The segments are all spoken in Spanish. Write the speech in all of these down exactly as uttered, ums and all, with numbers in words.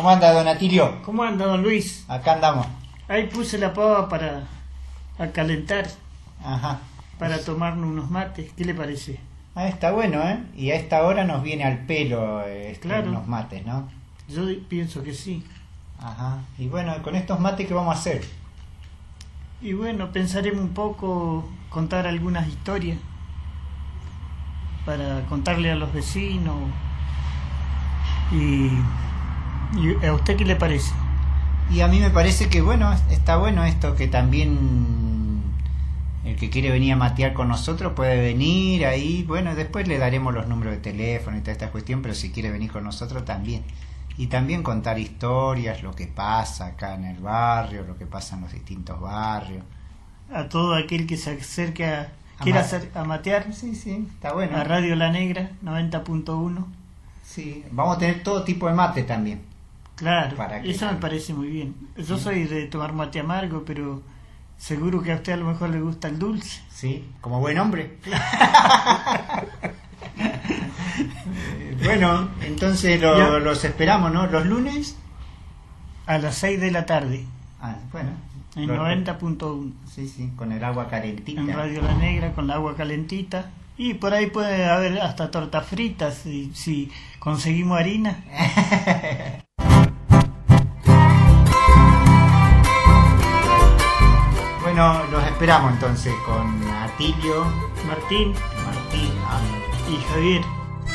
¿Cómo anda, don Atilio? ¿Cómo anda, don Luis? Acá andamos. Ahí puse la pava para a calentar. Ajá. Para tomarnos unos mates. ¿Qué le parece? Ah, está bueno, ¿eh? Y a esta hora nos viene al pelo eh, Claro. unos mates, ¿no? Yo pienso que sí. Ajá. Y bueno, con estos mates, ¿qué vamos a hacer? Y bueno, pensaremos un poco, contar algunas historias para contarle a los vecinos. Y, y ¿a usted qué le parece? Y a mí me parece que, bueno, está bueno esto, que también el que quiere venir a matear con nosotros puede venir ahí. Bueno, después le daremos los números de teléfono y toda esta cuestión, pero si quiere venir con nosotros también. Y también contar historias, lo que pasa acá en el barrio, lo que pasa en los distintos barrios. A todo aquel que se acerque a... ¿Quiera hacer, a matear? Sí, sí, está bueno. A Radio La Negra, noventa punto uno. Sí, vamos a tener todo tipo de mate también. Claro, Para que eso me nadie- parece muy bien. Yo soy de tomar mate amargo, pero seguro que a usted a lo mejor le gusta el dulce. Sí, como buen hombre. Eh, bueno, entonces lo- Ya. los esperamos, ¿no? Los lunes. A las seis de la tarde, Ah, bueno. en Los- noventa punto uno. Sí, sí, con el agua calentita. En Radio La Negra, con la agua calentita. Y por ahí puede haber hasta tortas fritas, si, si conseguimos harina. Bueno, los esperamos entonces con Atilio, Martín Martín, ah, y Javier.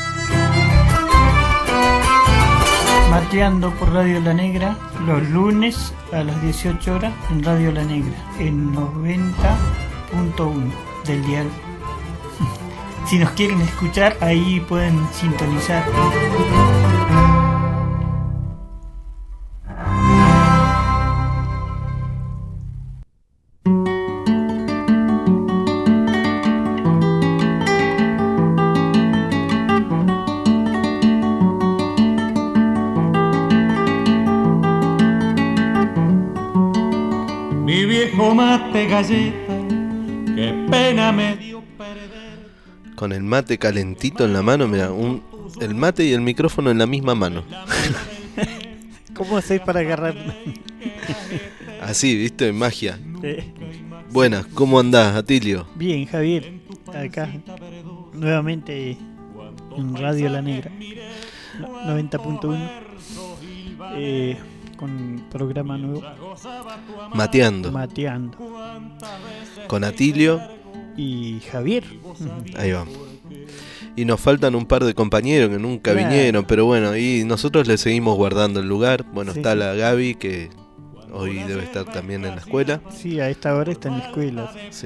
Mateando por Radio La Negra, los lunes a las dieciocho horas en Radio La Negra, en noventa punto uno del dial. Si nos quieren escuchar, ahí pueden sintonizar. Mi viejo mate galleta, qué pena me dio perder. Con el mate calentito en la mano, mira, un, el mate y el micrófono en la misma mano. ¿Cómo hacéis para agarrar? Así, viste, magia. Eh, Buenas, ¿cómo andás, Atilio? Bien, Javier, acá nuevamente en Radio La Negra, no- noventa punto uno, eh, con programa nuevo, Mateando. Mateando. Con Atilio, Y Javier. ahí vamos. Y nos faltan un par de compañeros que nunca Claro. vinieron, pero bueno, y nosotros le seguimos guardando el lugar. Bueno, Sí, está sí. la Gaby, que hoy debe estar también en la escuela. Sí, a esta hora está en la escuela. Sí.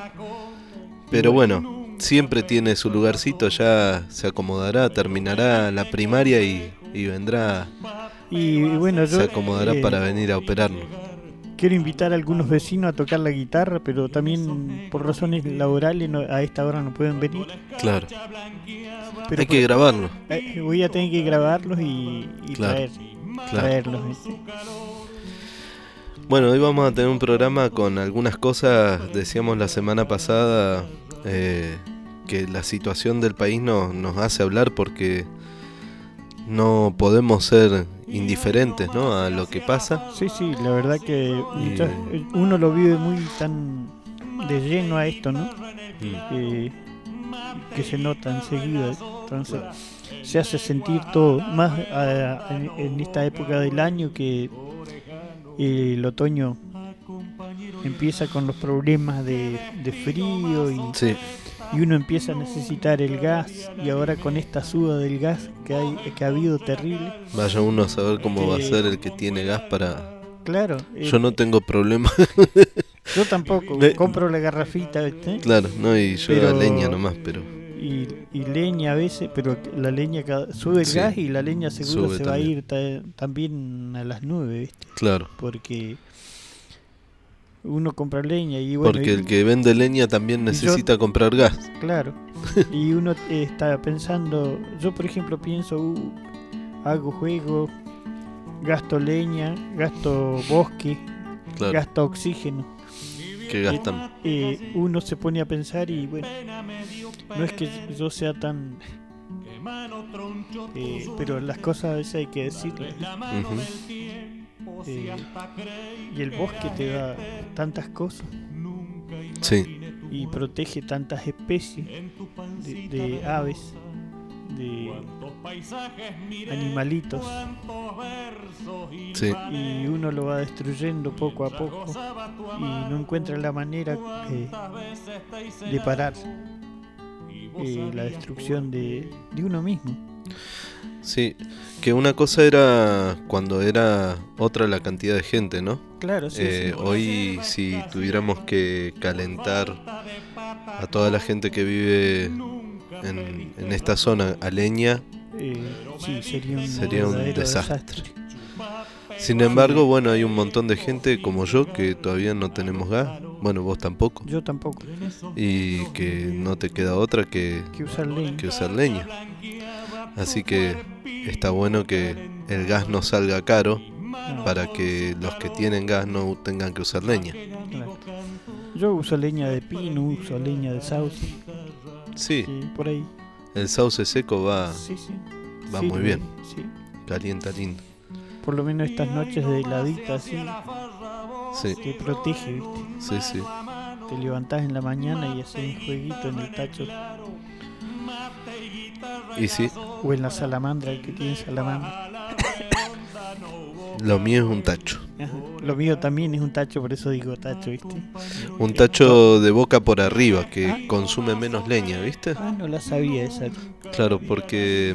Pero bueno, siempre tiene su lugarcito, ya se acomodará, terminará la primaria y, y vendrá, Y, y bueno, yo se acomodará eh, para venir a operarnos. quiero invitar a algunos vecinos a tocar la guitarra, pero también por razones laborales no- a esta hora no pueden venir. Claro, Pero hay que grabarlo. por- eh, voy a tener que grabarlos y, y Claro, traer, claro. traerlos. ¿viste? Bueno, hoy vamos a tener un programa con algunas cosas, decíamos la semana pasada, eh, que la situación del país no, nos hace hablar porque no podemos ser indiferentes, ¿no?, a lo que pasa. Sí, sí, la verdad que Y- muchas- uno lo vive muy tan de lleno a esto, ¿no? Mm. Que, que se nota enseguida. Entonces se hace sentir todo, más a- en, en esta época del año que eh, el otoño empieza con los problemas de, de frío y, Sí, y uno empieza a necesitar el gas, y ahora con esta suba del gas que, hay, que ha habido terrible. vaya uno a saber cómo va a Eh, ser el que tiene gas para... Claro, eh, Yo no tengo problema, yo tampoco, de- compro la garrafita, ¿viste? claro, no, y yo Pero- a leña nomás, pero... Y, y leña a veces, pero la leña cada- sube el Sí, gas y la leña seguro sube se va a también. ir ta- también a las nubes, ¿viste? Claro, Porque uno compra leña y bueno, porque y- el que vende leña también necesita comprar gas. claro, y uno eh, está pensando, yo por ejemplo pienso, uh, hago juego, gasto leña, gasto bosque, Claro, gasto oxígeno. que gastan. Eh, uno se pone a pensar y bueno, no es que yo sea tan Eh, pero las cosas a veces hay que decirlas. Ujú. Eh, y el bosque te da tantas cosas Sí, y protege tantas especies de, de aves, de animalitos, sí, y uno lo va destruyendo poco a poco y no encuentra la manera eh, de parar eh, la destrucción de, de uno mismo. sí. Que una cosa era cuando era otra la cantidad de gente, ¿no? Claro, sí, Eh, sí. hoy si tuviéramos que calentar a toda la gente que vive en, en esta zona a leña, Eh, sí, sería un, sería un verdadero desastre. Sin embargo, bueno, hay un montón de gente como yo que todavía no tenemos gas, bueno, vos tampoco, Yo tampoco. y que no te queda otra que, Que usar leña. que usar leña. Así que está bueno que el gas no salga caro para que los que tienen gas no tengan que usar leña. Claro. Yo uso leña de pino, uso leña de sauce, Sí, sí, por ahí. el sauce seco va, Sí, sí. va Sirve, muy bien, sí. calienta lindo. Por lo menos estas noches de heladita así Sí, te protege, ¿viste? sí, sí. Te levantás en la mañana y haces un jueguito en el tacho Y sí, o en la salamandra, el que tiene salamandra. lo mío es un tacho. Ajá. Lo mío también es un tacho, por eso digo tacho, ¿viste? Un tacho de boca por arriba que consume menos leña, ¿viste? Ah, no la sabía esa. Claro, porque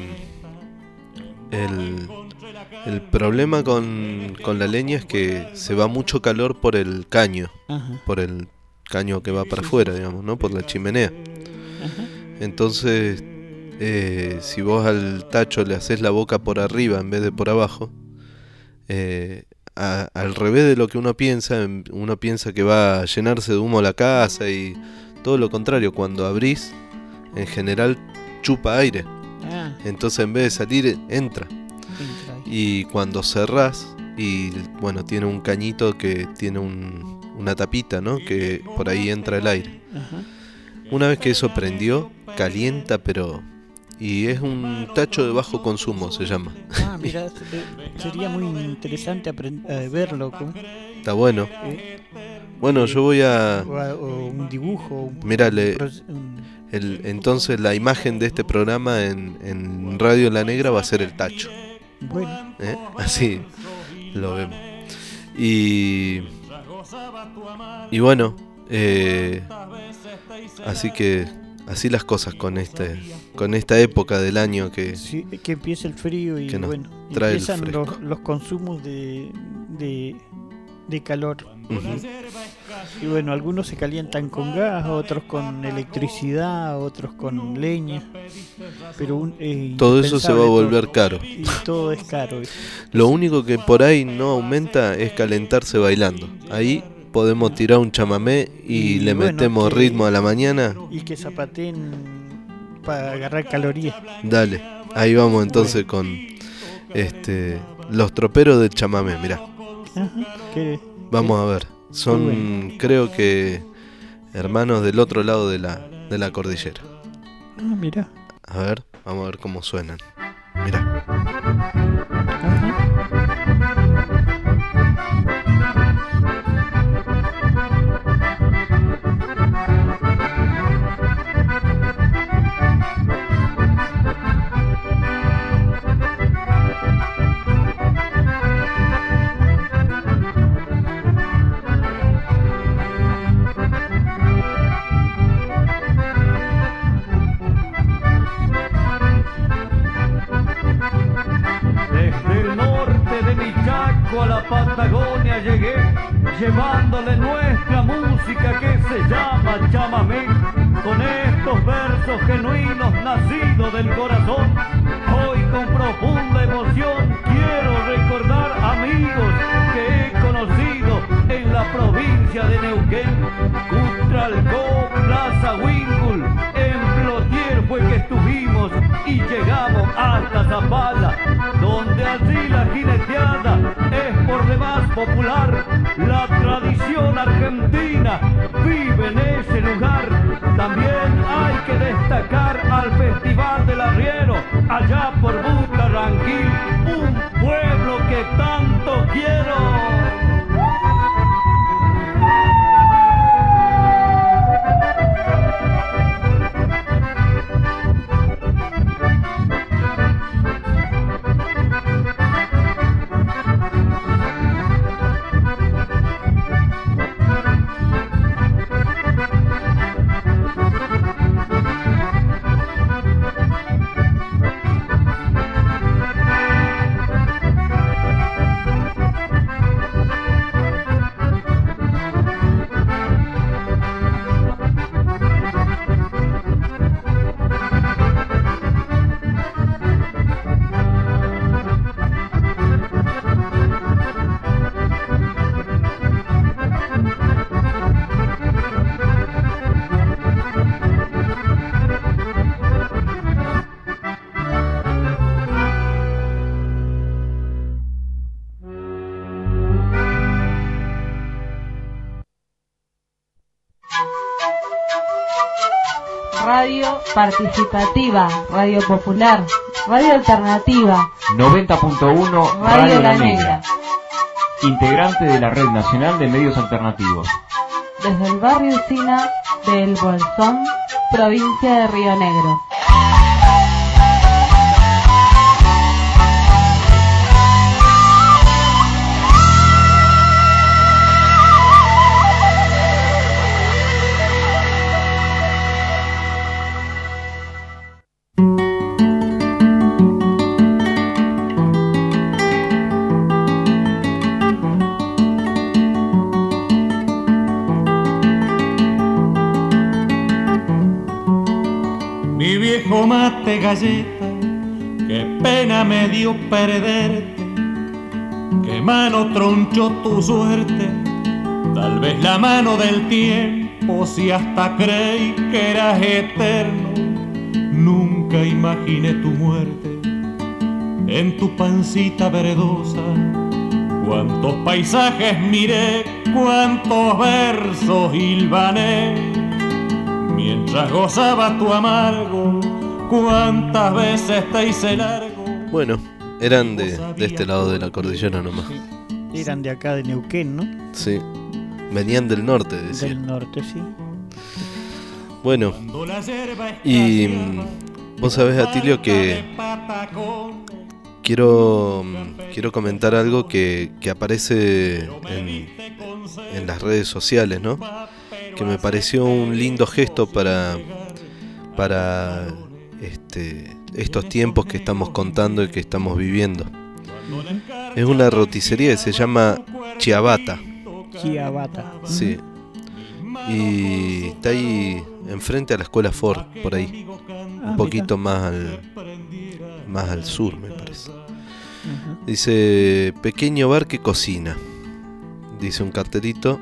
el, el problema con, con la leña es que se va mucho calor por el caño, Ajá, por el caño que va para afuera, digamos, ¿no? Por la chimenea. ajá. Entonces, eh, si vos al tacho le haces la boca por arriba en vez de por abajo, eh, a- al revés de lo que uno piensa, em- uno piensa que va a llenarse de humo la casa y todo lo contrario, cuando abrís, en general chupa aire, Ah, entonces en vez de salir, entra. entra ahí. Y cuando cerrás, y bueno, tiene un cañito que tiene un- una tapita, ¿no? Que por ahí entra el aire. Ajá. Una vez que eso prendió, calienta, pero... Y es un tacho de bajo consumo, se llama. Ah, mira, se- sería muy interesante aprend- eh, verlo, ¿cómo? Está bueno. Eh, Bueno, yo voy a... o, a- o un dibujo. Un, Mira, le- un proce- un- el- entonces la imagen de este programa en, en Radio La Negra va a ser el tacho. bueno, ¿eh? Así lo vemos. Y... Y bueno, eh, así que... Así las cosas con este, con esta época del año que... sí, que empieza el frío y que nos bueno, trae el empiezan fresco. los, los consumos de, de, de calor. Ujú. Y bueno, algunos se calientan con gas, otros con electricidad, otros con leña. Pero un, es Todo eso se va a indispensable volver todo. caro. Y todo es caro. ¿viste? Lo único que por ahí no aumenta es calentarse bailando. Ahí podemos tirar un chamamé y, Y le bueno, metemos que- ritmo a la mañana. Y que zapateen para agarrar calorías. Dale, ahí vamos entonces con este los troperos del chamamé, mirá. Ajá, que- Vamos a ver. Son, Muy creo que, hermanos del otro lado de la, de la cordillera. Ah, mira. A ver, vamos a ver cómo suenan. Mirá. Ajá. Desde el norte de mi Chaco a la Patagonia llegué, llevándole nuestra música que se llama chamamé, con estos versos genuinos nacidos del corazón. Hoy con profunda emoción quiero recordar amigos que he conocido en la provincia de Neuquén, Cutralcó, Plaza Huíncul, en Plotier fue que estuvimos y llegamos hasta Zapala, donde allí la jineteada es por demás popular. La tradición argentina vive en ese lugar. También hay que destacar al Festival del Arriero, allá por Bucaranquil, un pueblo que tanto quiero. Radio participativa, radio popular, radio alternativa. noventa punto uno Radio, Radio La La Negra. Negra. Integrante de la Red Nacional de Medios Alternativos. Desde el barrio Sina de El Bolsón, provincia de Río Negro. Mate galleta, qué pena me dio perderte, qué mano tronchó tu suerte, tal vez la mano del tiempo, si hasta creí que eras eterno, nunca imaginé tu muerte, en tu pancita verdosa, cuántos paisajes miré, cuántos versos hilvané, mientras gozaba tu amargo, cuántas veces te hice largo. Bueno, eran de, de este lado de la cordillera nomás. Eran de acá de Neuquén, ¿no? Sí, venían del norte, decía. Del norte, sí. Bueno, y vos sabés, Atilio, que quiero, quiero comentar algo que, que aparece en, en las redes sociales, ¿no? Que me pareció un lindo gesto para, para este, estos tiempos que estamos contando y que estamos viviendo. Es una roticería que se llama Chiabata. Chiabata. Sí. Y está ahí enfrente a la escuela Ford, por ahí. Ah, Un poquito mira. más al, más al sur, me parece. Dice, pequeño bar que cocina. Dice un cartelito.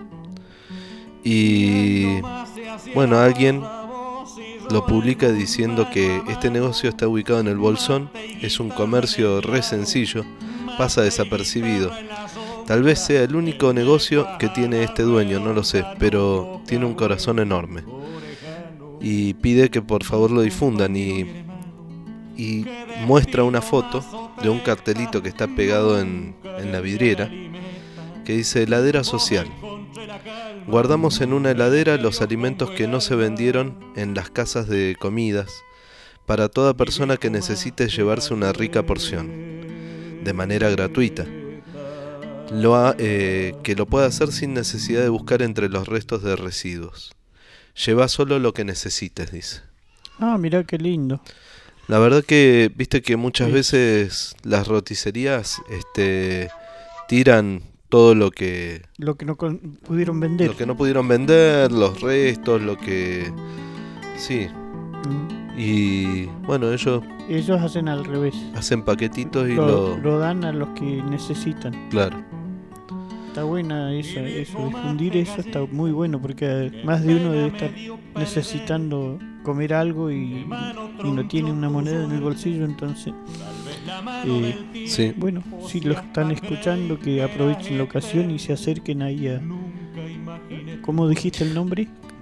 Y bueno, alguien lo publica diciendo que este negocio está ubicado en el Bolsón, es un comercio re sencillo, pasa desapercibido. Tal vez sea el único negocio que tiene este dueño, no lo sé, pero tiene un corazón enorme. Y pide que por favor lo difundan y, y muestra una foto de un cartelito que está pegado en, en la vidriera que dice heladera social. Guardamos en una heladera los alimentos que no se vendieron en las casas de comidas para toda persona que necesite llevarse una rica porción, de manera gratuita. Lo ha, eh, que lo pueda hacer sin necesidad de buscar entre los restos de residuos. Lleva solo lo que necesites, dice. Ah, mirá qué lindo. La verdad que, viste que muchas veces las roticerías este, tiran todo lo que Lo que no con- pudieron vender. lo que no pudieron vender, los restos, lo que sí. Mm. Y bueno, ellos Ellos hacen al revés. hacen paquetitos y Lo, lo, lo dan a los que necesitan. claro. Está buena esa, eso, difundir eso está muy bueno porque más de uno debe estar necesitando comer algo y, y no tiene una moneda en el bolsillo, entonces eh, Sí. bueno, si lo están escuchando que aprovechen la ocasión y se acerquen ahí a... ¿Cómo dijiste el nombre?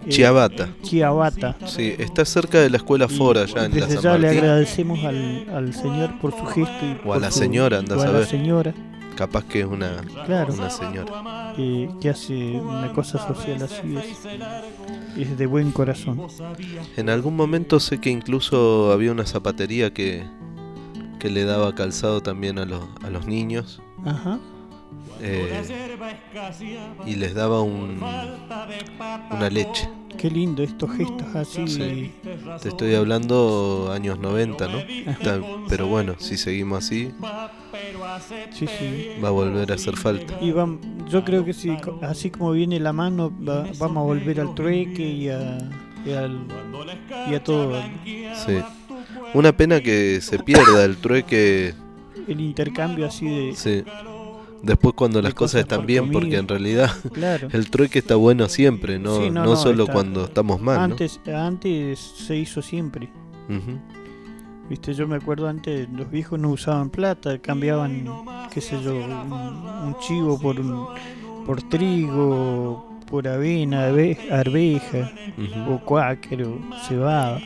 eh, Chiavata. Chiavata. Sí, está cerca de la escuela Fora, allá en la Desde San ya le Martín. agradecemos al, al señor por su gesto. Y O a por la su- señora, andás o a a la ver. señora Capaz que es una, Claro. una señora. eh, que hace una cosa social así. Es, es de buen corazón. En algún momento sé que incluso había una zapatería que, que le daba calzado también a los, a los niños. Ajá. eh, y les daba un, una leche. Qué lindo estos gestos así. Sí. Te estoy hablando años noventa, ¿no? Ta- Pero bueno, si seguimos así, Sí, sí. va a volver a hacer falta. Y vam- yo creo que si, co- así como viene la mano, va- vamos a volver al trueque y a, y al- y a todo. Sí. Una pena que se pierda el trueque. El intercambio así de... Sí. Después cuando las de cosas cosas están por bien, comida. porque en realidad Claro. el trueque está bueno siempre, no, Sí, no, no, no, solo está- cuando estamos mal, ¿no? Antes, antes se hizo siempre. Ujú. Viste, yo me acuerdo antes los viejos no usaban plata, cambiaban, qué sé yo, un, un chivo por un, por trigo, por avena, ave- arveja, Ujú. o cuáquero, cebada.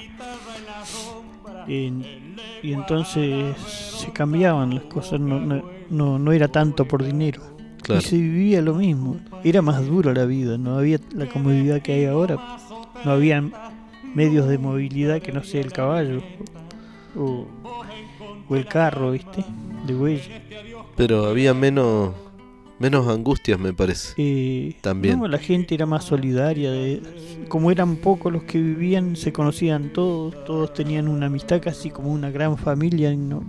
En- y entonces se cambiaban las cosas, no, no, no, no era tanto por dinero. Claro. Y se vivía lo mismo, era más dura la vida, no había la comodidad que hay ahora, no había medios de movilidad que no sea el caballo o, o el carro, ¿viste? De huella. Pero había menos menos angustias, me parece. Eh, También. no, la gente era más solidaria, de, como eran pocos los que vivían, se conocían todos, todos tenían una amistad casi como una gran familia, ¿no?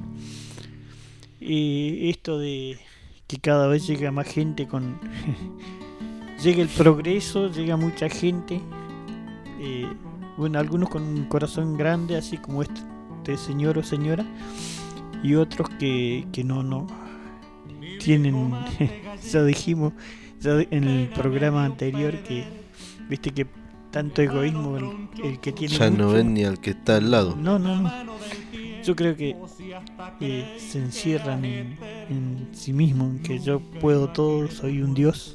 Eh, esto de que cada vez llega más gente con... llega el progreso, llega mucha gente, eh, bueno, algunos con un corazón grande, así como este, este señor o señora, y otros que, que no, no tienen, ya dijimos ya en el programa anterior que, viste que tanto egoísmo el, el que tiene Ya no mucho, ven ni al que está al lado. no, no, no. Yo creo que eh, se encierran en, en sí mismo, en que yo puedo todo, soy un dios.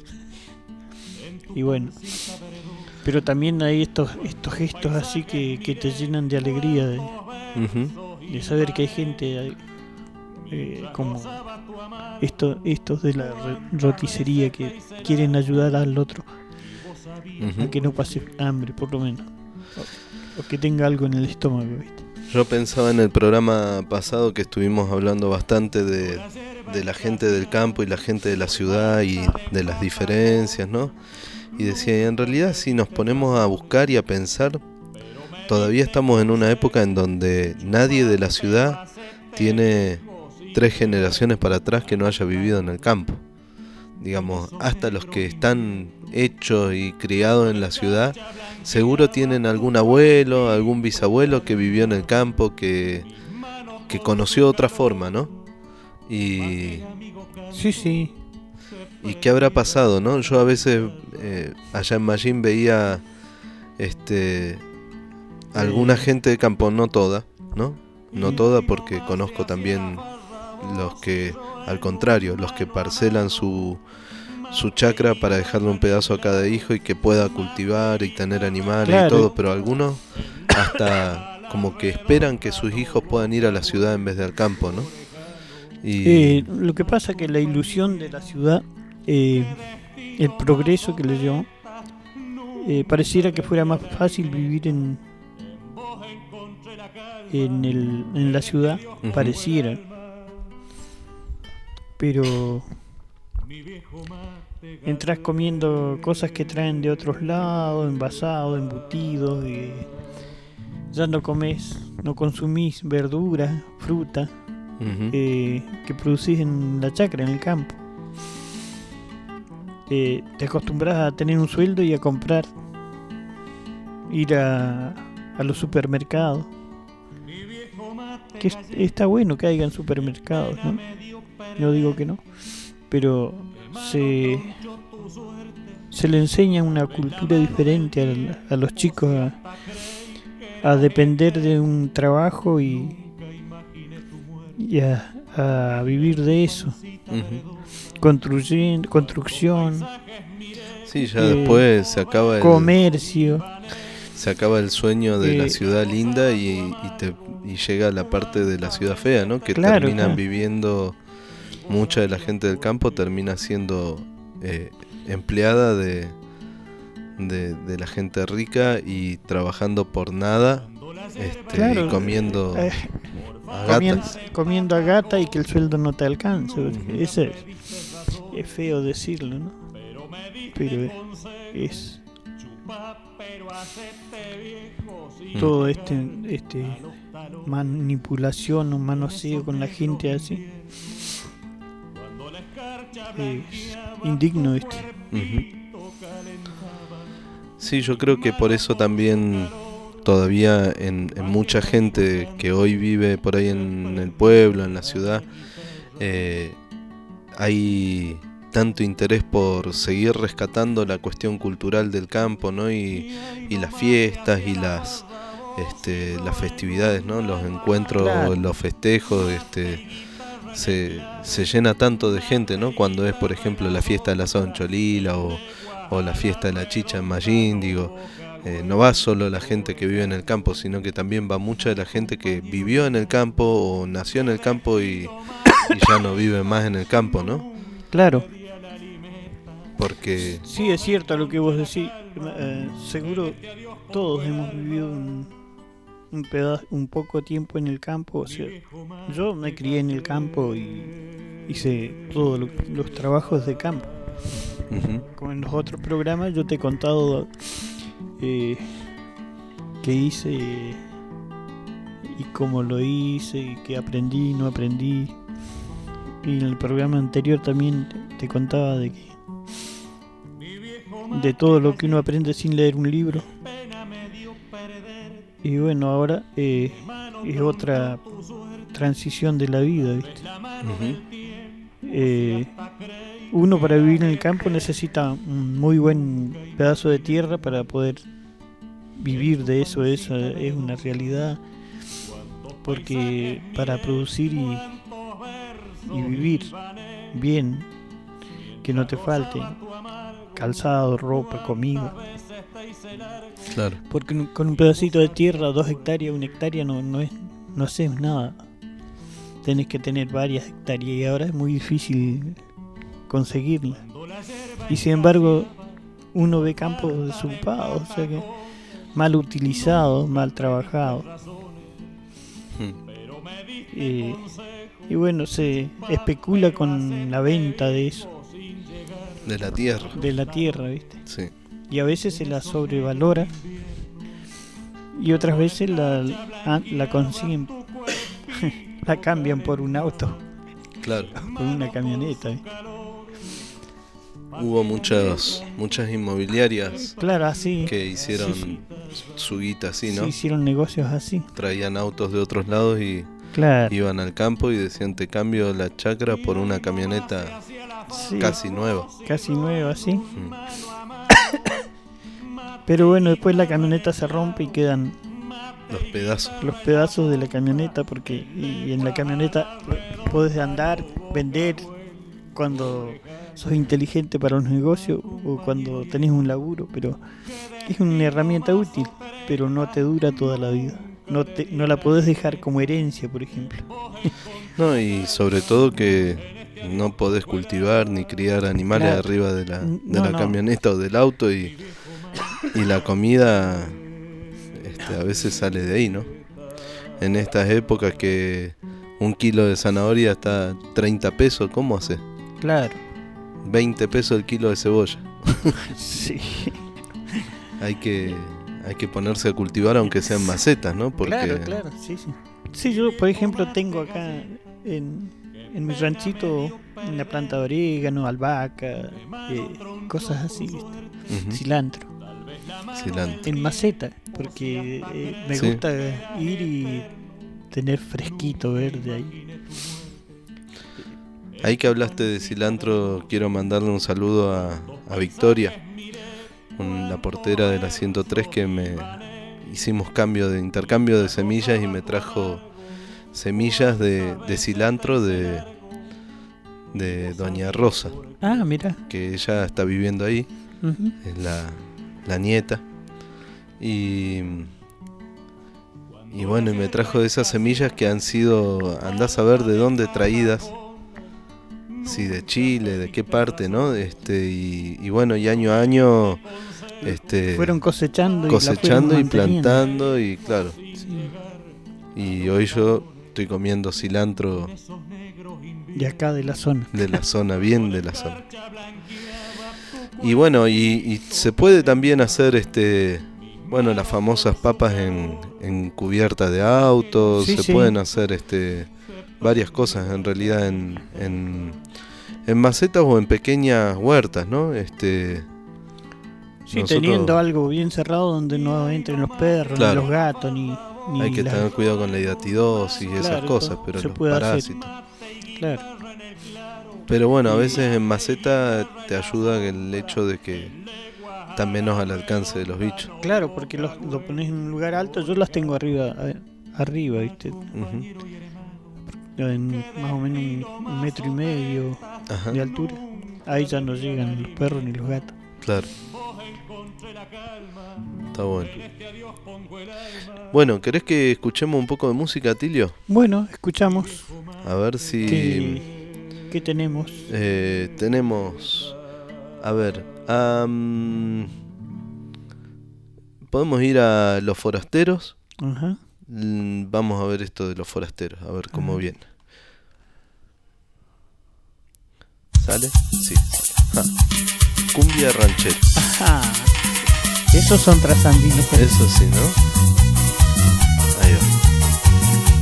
Y bueno, pero también hay estos estos gestos así que, que te llenan de alegría, de, Ujú. de saber que hay gente eh, como esto, estos de la re- roticería que quieren ayudar al otro a Ujú. que no pase hambre, por lo menos. O, o que tenga algo en el estómago, ¿viste? Yo pensaba en el programa pasado que estuvimos hablando bastante de, de la gente del campo y la gente de la ciudad y de las diferencias, ¿no? Y decía, y en realidad si nos ponemos a buscar y a pensar, todavía estamos en una época en donde nadie de la ciudad tiene tres generaciones para atrás que no haya vivido en el campo. Digamos, hasta los que están hechos y criados en la ciudad, seguro tienen algún abuelo, algún bisabuelo que vivió en el campo, que, que conoció otra forma, ¿no? Y, Sí, sí. y qué habrá pasado, ¿no? Yo a veces eh, allá en Mallín veía este alguna gente de campo, no toda, ¿no? No toda, porque conozco también los que, al contrario, los que parcelan su su chacra para dejarle un pedazo a cada hijo y que pueda cultivar y tener animales Claro. y todo, pero algunos hasta como que esperan que sus hijos puedan ir a la ciudad en vez de al campo, ¿no? Y Eh, lo que pasa que la ilusión de la ciudad, eh, el progreso que le llevó, eh, pareciera que fuera más fácil vivir en en, el, en la ciudad, Ujú. pareciera. Pero entras comiendo cosas que traen de otros lados, envasados, embutidos, y ya no comes, no consumís verduras, fruta, ujú. eh, que producís en la chacra, en el campo. Eh, te acostumbras a tener un sueldo y a comprar, ir a, a los supermercados. Que es- está bueno que hayan supermercados, ¿no? No digo que no, pero se, se le enseña una cultura diferente al- a, los chicos a, a depender de un trabajo y, y a, a vivir de eso. Ujú. Construyen, construcción, Sí, ya eh, después se acaba el, comercio. se acaba el sueño de eh, la ciudad linda y, y, te, y llega la parte de la ciudad fea, ¿no? Que Claro, terminan claro. viviendo, mucha de la gente del campo termina siendo eh, empleada de, de, de la gente rica y trabajando por nada, este, Claro, y comiendo eh, a comien- gatas. comiendo a gata y que el sueldo no te alcance. Eso es, es feo decirlo, ¿no? Pero es, es todo este, este manipulación o manoseo con la gente así. Es indigno, ¿viste? Ujú. Sí, yo creo que por eso también todavía en, en mucha gente que hoy vive por ahí en el pueblo, en la ciudad, eh, hay tanto interés por seguir rescatando la cuestión cultural del campo, ¿no? Y, y las fiestas y las este, las festividades, ¿no? Los encuentros, Claro. los festejos, este, se, se llena tanto de gente, ¿no? Cuando es, por ejemplo, la fiesta del asado en Cholila o, o la fiesta de la chicha en Mallín, digo, eh, no va solo la gente que vive en el campo, sino que también va mucha de la gente que vivió en el campo o nació en el campo y, y ya no vive más en el campo, ¿no? Claro. Porque Sí, es cierto lo que vos decís. Eh, seguro todos hemos vivido un, un pedazo, un poco tiempo en el campo. O sea, yo me crié en el campo y hice todos lo- los trabajos de campo. ujú, Como en los otros programas yo te he contado eh, qué hice y cómo lo hice y qué aprendí y no aprendí. Y en el programa anterior también te, te contaba de que de todo lo que uno aprende sin leer un libro. Y bueno, ahora eh, es otra transición de la vida, ¿viste? ujú. Eh, uno para vivir en el campo necesita un muy buen pedazo de tierra para poder vivir de eso. Eso es una realidad, porque para producir y, y vivir bien, que no te falte calzado, ropa, comida, Claro. porque con un pedacito de tierra, dos hectáreas, una hectárea no, no es, no haces nada. Tenés que tener varias hectáreas y ahora es muy difícil conseguirla. Y sin embargo, uno ve campos desocupados, o sea que mal utilizados, mal trabajados. Mm. Eh, y bueno, se especula con la venta de eso, De la tierra, de la tierra, ¿viste? sí. Y a veces se la sobrevalora y otras veces la, la, la consiguen, la cambian por un auto, Claro. por una camioneta, ¿viste? Hubo muchas muchas inmobiliarias Claro, así. que hicieron Sí, su guita así, sí, ¿no? hicieron negocios así. Traían autos de otros lados y Claro. iban al campo y decían te cambio la chacra por una camioneta Sí, casi nueva. casi nueva, así. Mm. Pero bueno, después la camioneta se rompe y quedan Los pedazos. los pedazos de la camioneta, porque y en la camioneta puedes andar, vender cuando sos inteligente para un negocio o cuando tenés un laburo, pero es una herramienta útil, pero no te dura toda la vida. No te, no la podés dejar como herencia, por ejemplo. No, y sobre todo que no podés cultivar ni criar animales Claro. arriba de la, de No, la no. camioneta o del auto y, y la comida este, a veces sale de ahí, ¿no? En estas épocas que un kilo de zanahoria está a treinta pesos, ¿cómo hace? Claro. veinte pesos el kilo de cebolla. Sí. Hay que hay que ponerse a cultivar aunque sean macetas, ¿no? Porque Claro, claro, sí, sí. Sí, yo por ejemplo tengo acá en, en mi ranchito una planta de orégano, albahaca, eh, cosas así, ¿viste? Ujú, Cilantro, cilantro. en maceta, porque eh, me Sí. gusta ir y tener fresquito verde ahí. Ahí que hablaste de cilantro, quiero mandarle un saludo a, a Victoria, un- la portera de la ciento tres, que me hicimos cambio de intercambio de semillas y me trajo semillas de, de cilantro de, de Doña Rosa, Ah, mira, que ella está viviendo ahí. Ujú. es la, la nieta. Y, y bueno, y me trajo de esas semillas que han sido, andás a ver de dónde traídas. Sí, de Chile, de qué parte, ¿no? Este, y, y bueno, y año a año este, Fueron cosechando, cosechando y, y, la fueron manteniendo. plantando, y claro. Sí. Y hoy yo estoy comiendo cilantro De acá de la zona. de la zona, bien de la zona. Y bueno, y, y se puede también hacer este, bueno, las famosas papas en, en cubierta de autos, Sí, se sí. pueden hacer este varias cosas en realidad en, en, en macetas o en pequeñas huertas, ¿no? Este Sí, nosotros- teniendo algo bien cerrado donde no entren los perros, Claro. ni los gatos, ni, ni hay que las- tener cuidado con la hidatidosis y esas Claro, cosas, todo pero se los puede hacer. parásitos. Claro. Pero bueno, a veces en maceta te ayuda el hecho de que están menos al alcance de los bichos. Claro, porque los, lo pones en un lugar alto, yo las tengo arriba, a- arriba, ¿viste? Ujú. En más o menos un, un metro y medio Ajá, de altura. Ahí ya no llegan los perros ni los gatos. claro. Está bueno. Bueno, ¿querés que escuchemos un poco de música, Tilio? Bueno, escuchamos. A ver si ¿Qué, qué tenemos? eh, tenemos... A ver, am, podemos ir a Los Forasteros. Ajá. Mm, Vamos a ver esto de Los Forasteros, a ver cómo Ah. viene. ¿Sale? Sí, sale. Ja. Cumbia ranchera. Ajá. Esos son trasandinos. pero- Eso sí, ¿no? Ahí va.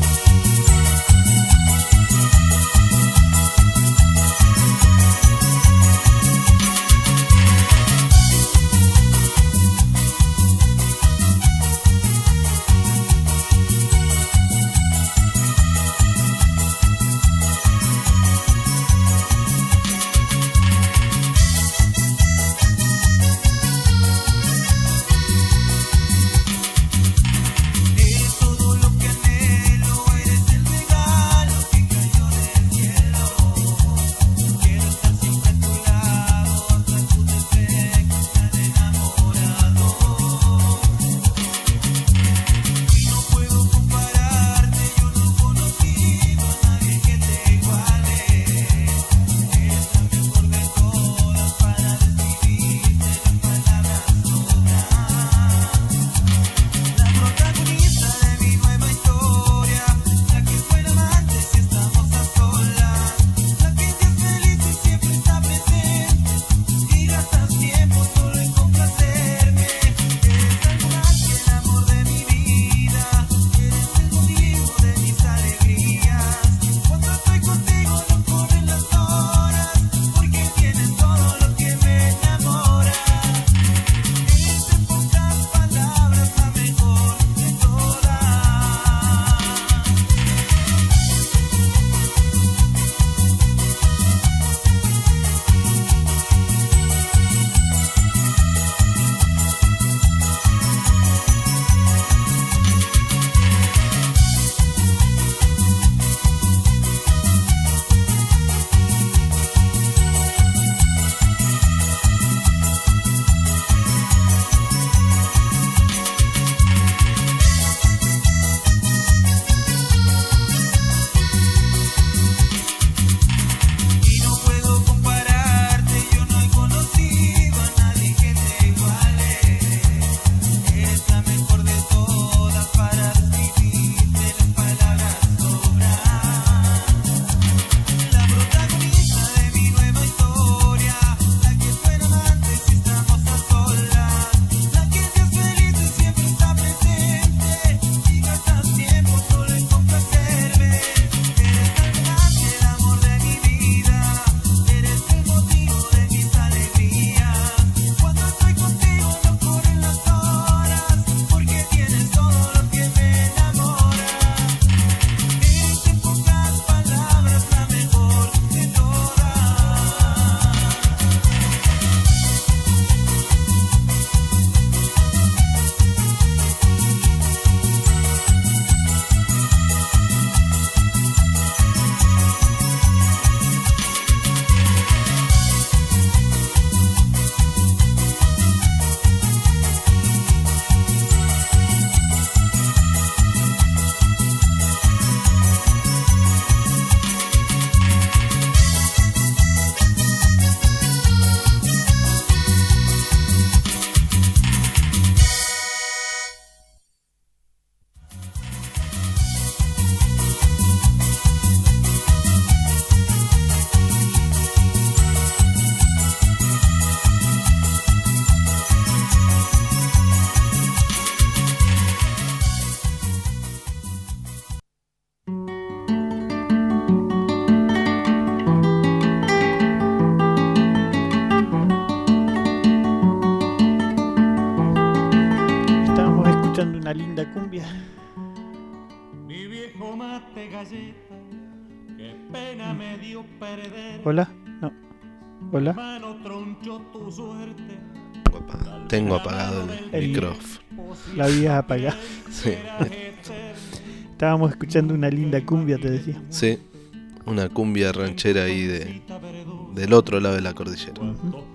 escuchando una linda cumbia. Mi viejo mate galleta, qué pena me dio perder. Hola, no. Hola. Mano tronchó tu suerte. Tengo apagado el, El- micrófono. La habías apagado. Sí, Estábamos escuchando una linda cumbia, te decía. sí, una cumbia ranchera ahí de, del otro lado de la cordillera. Ujú.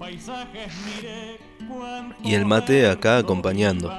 Y el mate acá acompañando.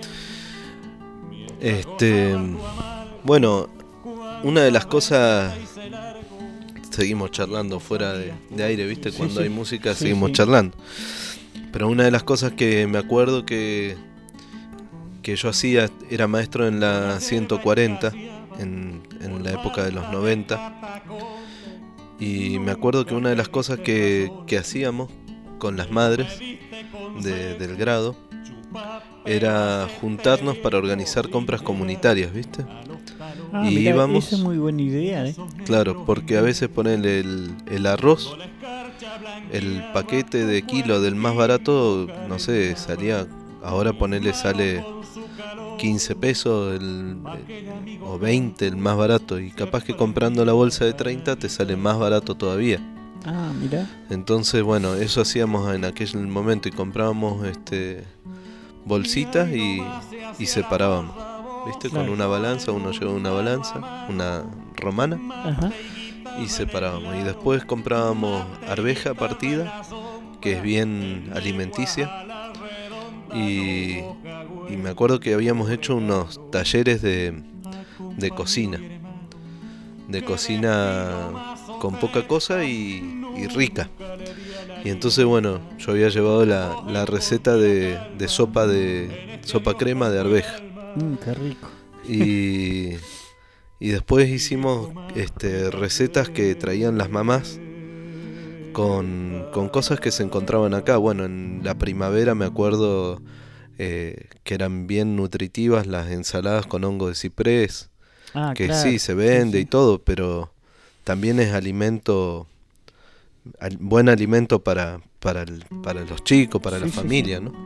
Este, bueno, una de las cosas, seguimos charlando fuera de, de aire, ¿viste? Sí, Cuando sí. hay música Sí, seguimos sí. charlando. Pero una de las cosas que me acuerdo que, que yo hacía, era maestro en la ciento cuarenta, en, en la época de los noventa. Y me acuerdo que una de las cosas que, que hacíamos con las madres de- del grado era juntarnos para organizar compras comunitarias, ¿viste? Ah, Y mirá, íbamos- esa es muy buena idea, ¿eh? Claro, porque a veces ponen el, el arroz, el paquete de kilo del más barato, no sé, salía, ahora ponerle sale quince pesos el, el- o veinte el más barato, y capaz que comprando la bolsa de treinta te sale más barato todavía. Ah, mirá. Entonces, bueno, eso hacíamos en aquel momento y comprábamos este bolsitas y, y separábamos, ¿viste? Con Claro. una balanza, uno llevaba una balanza, una romana, Ajá. y separábamos. Y después comprábamos arveja partida, que es bien alimenticia. Y, y me acuerdo que habíamos hecho unos talleres de, de cocina. De cocina con poca cosa y, y rica. Y entonces, bueno, yo había llevado la, la receta de, de sopa de sopa crema de arveja. Mm, qué rico. Y, y después hicimos este, recetas que traían las mamás con, con cosas que se encontraban acá. Bueno, en la primavera me acuerdo eh, que eran bien nutritivas las ensaladas con hongo de ciprés, Ah, que claro. sí, se vende Sí, y sí. todo, pero también es alimento, al- buen alimento para, para, el- para los chicos, para la Sí, sí, familia, ¿no?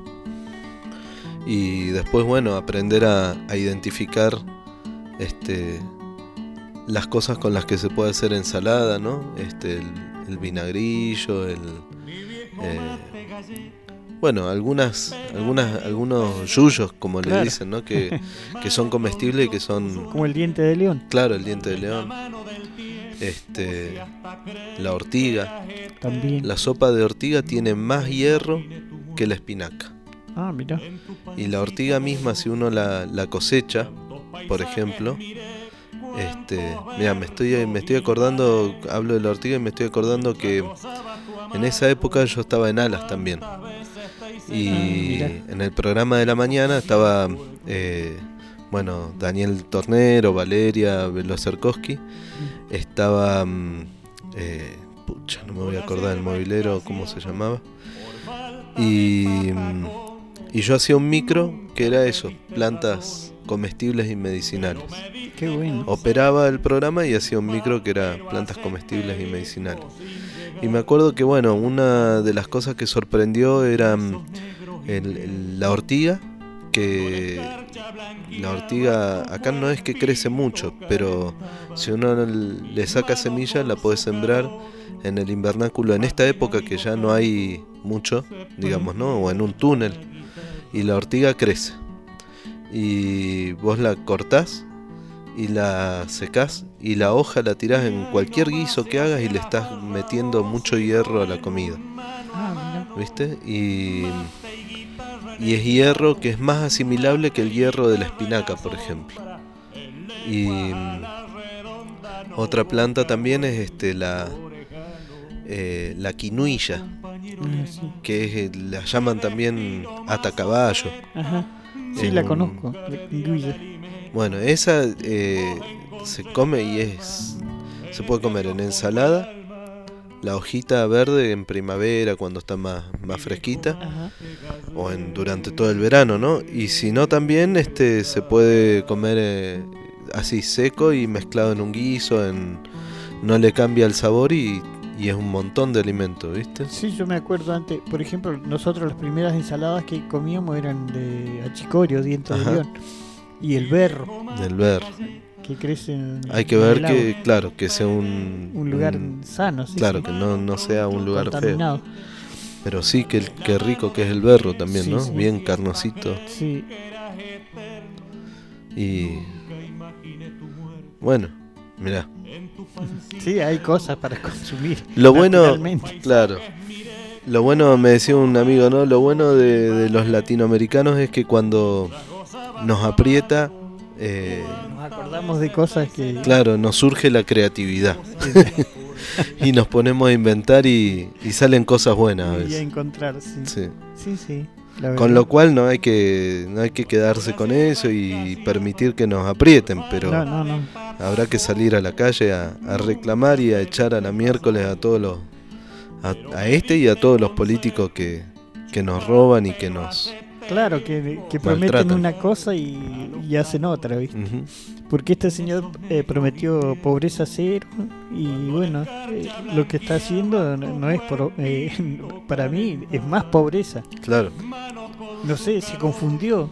Y después, bueno, aprender a, a identificar este, las cosas con las que se puede hacer ensalada, ¿no? Este, el, el vinagrillo, el... eh, bueno, algunas, algunas, algunos yuyos, como le Claro. dicen, ¿no? Que, que son comestibles y que son... Como el diente de león. Claro, el diente de león, este, la ortiga. También. La sopa de ortiga tiene más hierro que la espinaca. Ah, mirá. Y la ortiga misma, si uno la, la cosecha, por ejemplo, este, mira, me estoy, me estoy acordando, hablo de la ortiga y me estoy acordando que en esa época yo estaba en Alas también. Y mirá. en el programa de la mañana estaba, eh, bueno, Daniel Tornero, Valeria Velocerkowski, estaba, mm, eh, pucha, no me voy a acordar el movilero, ¿cómo se llamaba? Y, mm, y yo hacía un micro que era eso, plantas comestibles y medicinales. Qué bueno. Operaba el programa y hacía un micro que era plantas comestibles y medicinales. Y me acuerdo que, bueno, una de las cosas que sorprendió era mm, el- el- la ortiga, que la ortiga acá no es que crece mucho, pero si uno le saca semilla la puede sembrar en el invernáculo en esta época que ya no hay mucho, digamos, ¿no? O en un túnel, y la ortiga crece. Y vos la cortás y la secás y la hoja la tirás en cualquier guiso que hagas y le estás metiendo mucho hierro a la comida, Ah, mirá. ¿viste? Y, y es hierro que es más asimilable que el hierro de la espinaca, por ejemplo. Y mm, otra planta también es este la eh, la quinuilla, Ah, sí. que es, eh, la llaman también atacaballo. Ajá. Sí, Es la un- conozco. La quinguilla. Bueno, esa eh, se come y es se puede comer en ensalada, la hojita verde en primavera cuando está más, más fresquita, Ajá. o en durante todo el verano, ¿no? Y si no, también este se puede comer eh, así seco y mezclado en un guiso, en no le cambia el sabor y y es un montón de alimento, ¿viste? Sí, yo me acuerdo antes, por ejemplo, nosotros las primeras ensaladas que comíamos eran de achicorio, dientes Ajá. de león, y el berro, Del ver. que crece en Hay que en ver el que, agua. claro, que sea un... Un lugar un- sano, sí, claro, sí, que no, no sea un lugar feo. contaminado. Pero sí, que, que rico que es el berro también, Sí, ¿no? sí. Bien carnosito. Sí, Y... Bueno, mirá. sí, hay cosas para consumir. Lo bueno, naturalmente. claro. Lo bueno, me decía un amigo, ¿no? Lo bueno de, de los latinoamericanos es que cuando nos aprieta, eh, Nos acordamos de cosas que... claro, nos surge la creatividad. Y nos ponemos a inventar y, y salen cosas buenas a Y a veces. encontrar, sí. Sí. Sí, sí. la Con verdad. lo cual no hay que no hay que quedarse con eso y permitir que nos aprieten, pero No, no, no. habrá que salir a la calle a, a reclamar y a echar a la miércoles a todos los a, a este y a todos los políticos que, que nos roban y que nos Claro, que, que prometen Maltratan. una cosa y, y hacen otra, ¿viste? Ujú. Porque este señor eh, prometió pobreza cero y bueno, eh, lo que está haciendo no, no es por, eh, para mí es más pobreza. Claro, No sé, se confundió.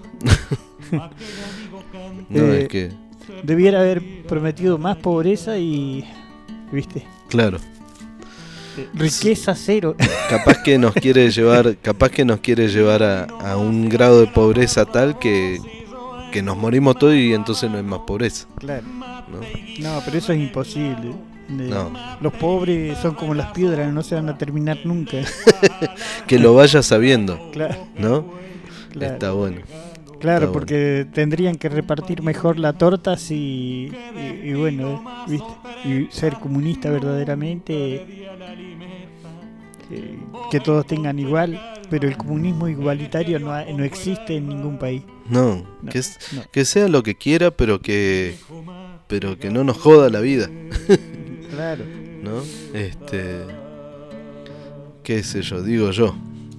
no Eh, es que Debiera haber prometido más pobreza y, ¿viste? claro, Riqueza cero. capaz que nos quiere llevar, capaz que nos quiere llevar a, a un grado de pobreza tal que que nos morimos todos y entonces no hay más pobreza, Claro. ¿no? No, pero eso es imposible. De- No. Los pobres son como las piedras, no se van a terminar nunca. Que lo vaya sabiendo, Claro, ¿no? claro. Está bueno. Claro, Está porque tendrían que repartir mejor la torta si y, y bueno, ¿viste? Y ser comunista verdaderamente, que, que todos tengan igual, pero el comunismo igualitario no, ha- no existe en ningún país. No, No, que, es- no. que sea lo que quiera, pero que pero que no nos joda la vida, Claro. ¿no? Este, qué sé yo, digo yo.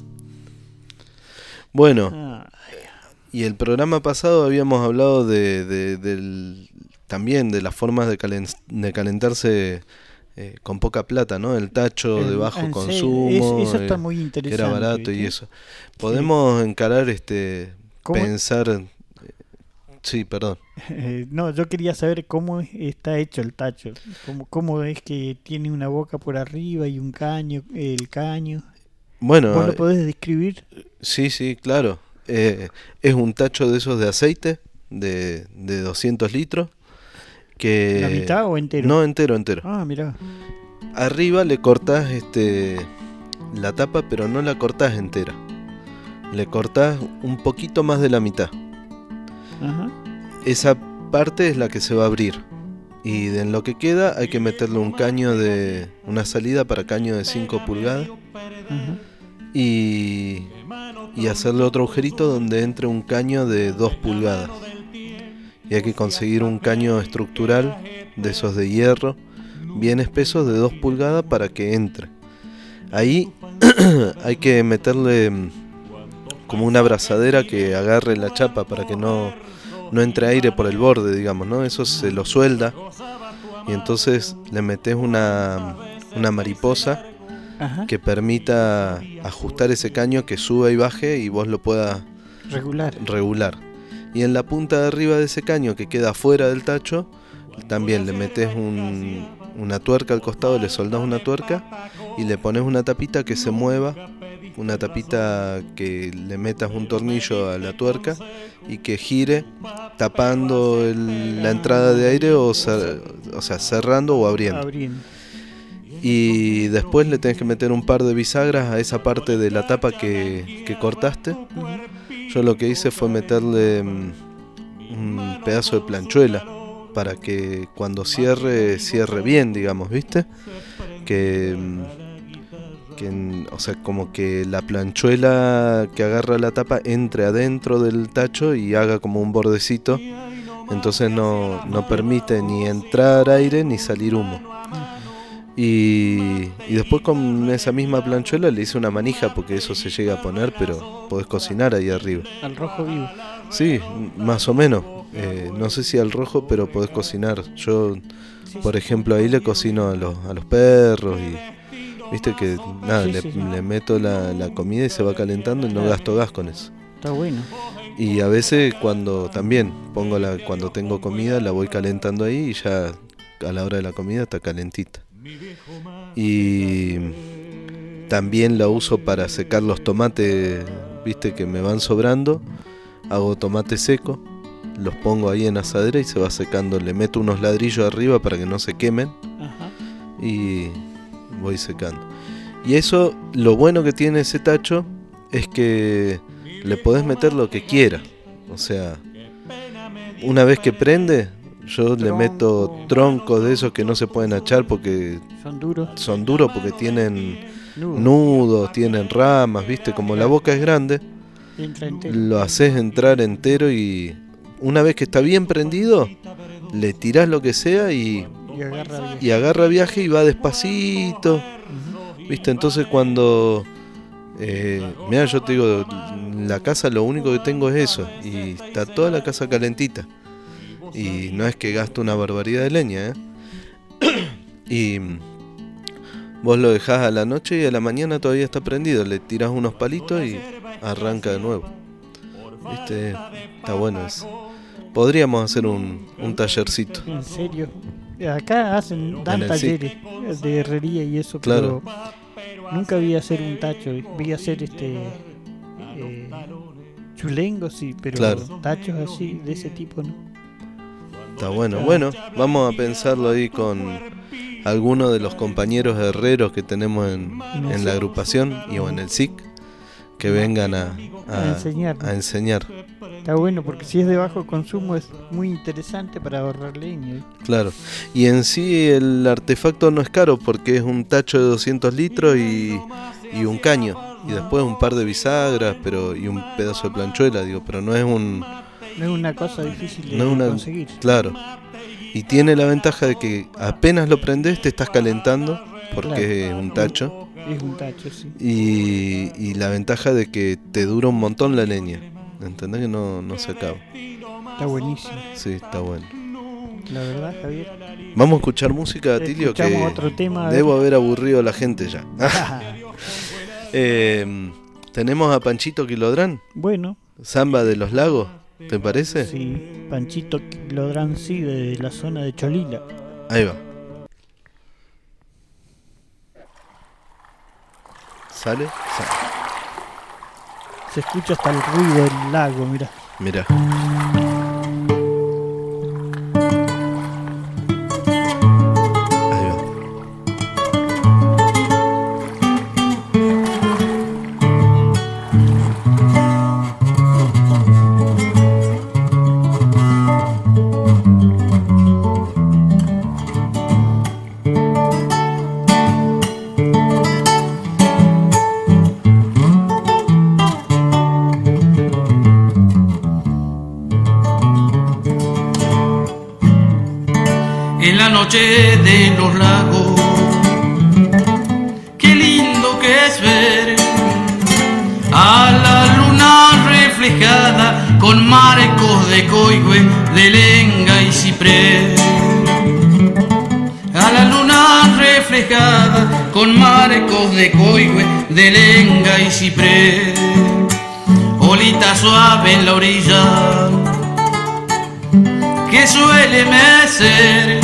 Bueno, Ah, y el programa pasado habíamos hablado de, de- del, también de las formas de, calen- de calentarse eh, con poca plata, ¿no? El tacho de el- bajo en serio, consumo, es- eso está eh, muy que interesante. era barato y ¿viste? eso. Podemos encarar, este, ¿Cómo? pensar... eh, Sí, perdón. Eh, no, yo quería saber cómo es- está hecho el tacho, cómo, cómo es que tiene una boca por arriba y un caño, el caño. Bueno, ¿Vos lo eh, podés describir? sí, sí, claro. Eh, es un tacho de esos de aceite de, de doscientos litros. Que, ¿La mitad o entero? No, entero, entero. Ah, mirá. Arriba le cortás este, la tapa, pero no la cortás entera. Le cortás un poquito más de la mitad. Ajá. Esa parte es la que se va a abrir. Y de en lo que queda hay que meterle un caño de... una salida para caño de cinco pulgadas. Ajá. Y, y hacerle otro agujerito donde entre un caño de dos pulgadas. Y hay que conseguir un caño estructural de esos de hierro, bien espesos, de dos pulgadas para que entre. Ahí hay que meterle mm, como una abrazadera que agarre la chapa para que no, no entre aire por el borde, digamos, ¿no? Eso se lo suelda y entonces le metes una, una mariposa Ajá. que permita ajustar ese caño, que suba y baje y vos lo puedas Regular. regular. Y en la punta de arriba de ese caño que queda fuera del tacho, también le metes un, una tuerca al costado, le soldás una tuerca y le pones una tapita que se mueva, una tapita que le metas un tornillo a la tuerca y que gire tapando el- la entrada de aire o, cer- o sea, cerrando o abriendo. Abriendo. Y después le tenés que meter un par de bisagras a esa parte de la tapa que, que cortaste. Yo lo que hice fue meterle mm, un pedazo de planchuela para que cuando cierre, cierre bien, digamos, ¿viste? Que, mm, que, mm, o sea, como que la planchuela que agarra la tapa entre adentro del tacho y haga como un bordecito. Entonces no, no permite ni entrar aire ni salir humo. Y, y después con esa misma planchuela le hice una manija porque eso se llega a poner, pero podés cocinar ahí arriba. Al rojo vivo. Sí, m- más o menos. Eh, no sé si al rojo, pero podés cocinar. Yo, por ejemplo, ahí le cocino a los, a los perros y, Viste que nada, Sí, le, sí, sí. le meto la, la comida y se va calentando y no gasto gas con eso. Está bueno. Y a veces cuando también pongo la, cuando tengo comida la voy calentando ahí y ya a la hora de la comida está calentita. Y también la uso para secar los tomates, viste que me van sobrando, hago tomate seco, los pongo ahí en asadera y se va secando, le meto unos ladrillos arriba para que no se quemen. Ajá. Y voy secando. Y eso, lo bueno que tiene ese tacho es que le podés meter lo que quieras. O sea, una vez que prende, yo le meto troncos de esos que no se pueden achar porque Son duros. son duros, porque tienen Nudos. nudos, tienen ramas, viste, como la boca es grande, Entra entero. lo haces entrar entero y una vez que está bien prendido, le tirás lo que sea y Y agarra bien. y agarra viaje y va despacito, viste. Entonces cuando eh, mira, yo te digo, la casa lo único que tengo es eso y está toda la casa calentita y no es que gasto una barbaridad de leña, ¿eh? Y vos lo dejás a la noche y a la mañana todavía está prendido, le tirás unos palitos y arranca de nuevo, viste. Está bueno eso. Podríamos hacer un, un tallercito. En serio. Acá hacen, dan En el talleres de herrería y eso, Claro. pero nunca vi hacer un tacho. Vi hacer este eh, chulengos, sí, pero Claro. tachos así, de ese tipo, ¿no? Está bueno. Bueno, vamos a pensarlo ahí con algunos de los compañeros herreros que tenemos en, en la agrupación y o en el S I C, que vengan a, A a, enseñar. a enseñar. Está bueno porque si es de bajo consumo es muy interesante para ahorrar leña. ¿eh? Claro. Y en sí el artefacto no es caro porque es un tacho de doscientos litros y, y un caño. Y después un par de bisagras, pero y un pedazo de planchuela, digo, pero no es un... No es una cosa difícil de No es una- conseguir. Claro. Y tiene la ventaja de que apenas lo prendes te estás calentando porque es un tacho. Es un tacho, sí. Y, y la ventaja de que te dura un montón la leña. ¿Entendés? Que no, no se acaba. Está buenísimo. Sí, está bueno. La verdad, Javier. Vamos a escuchar música, Atilio, que Escuchamos otro tema, a debo ver. haber aburrido a la gente ya. Eh, tenemos a Panchito Quilodrán, Bueno, Samba de los Lagos, ¿te parece? sí, Panchito Quilodrán, sí, de la zona de Cholila. Ahí va. ¿Sale? Sale. Se escucha hasta el ruido del lago, mira. Mira. Ahí va. En la noche de los lagos, qué lindo que es ver a la luna reflejada con marcos de coigüe, de lenga y ciprés. A la luna reflejada con marcos de coigüe, de lenga y ciprés. Olita suave en la orilla que suele mecer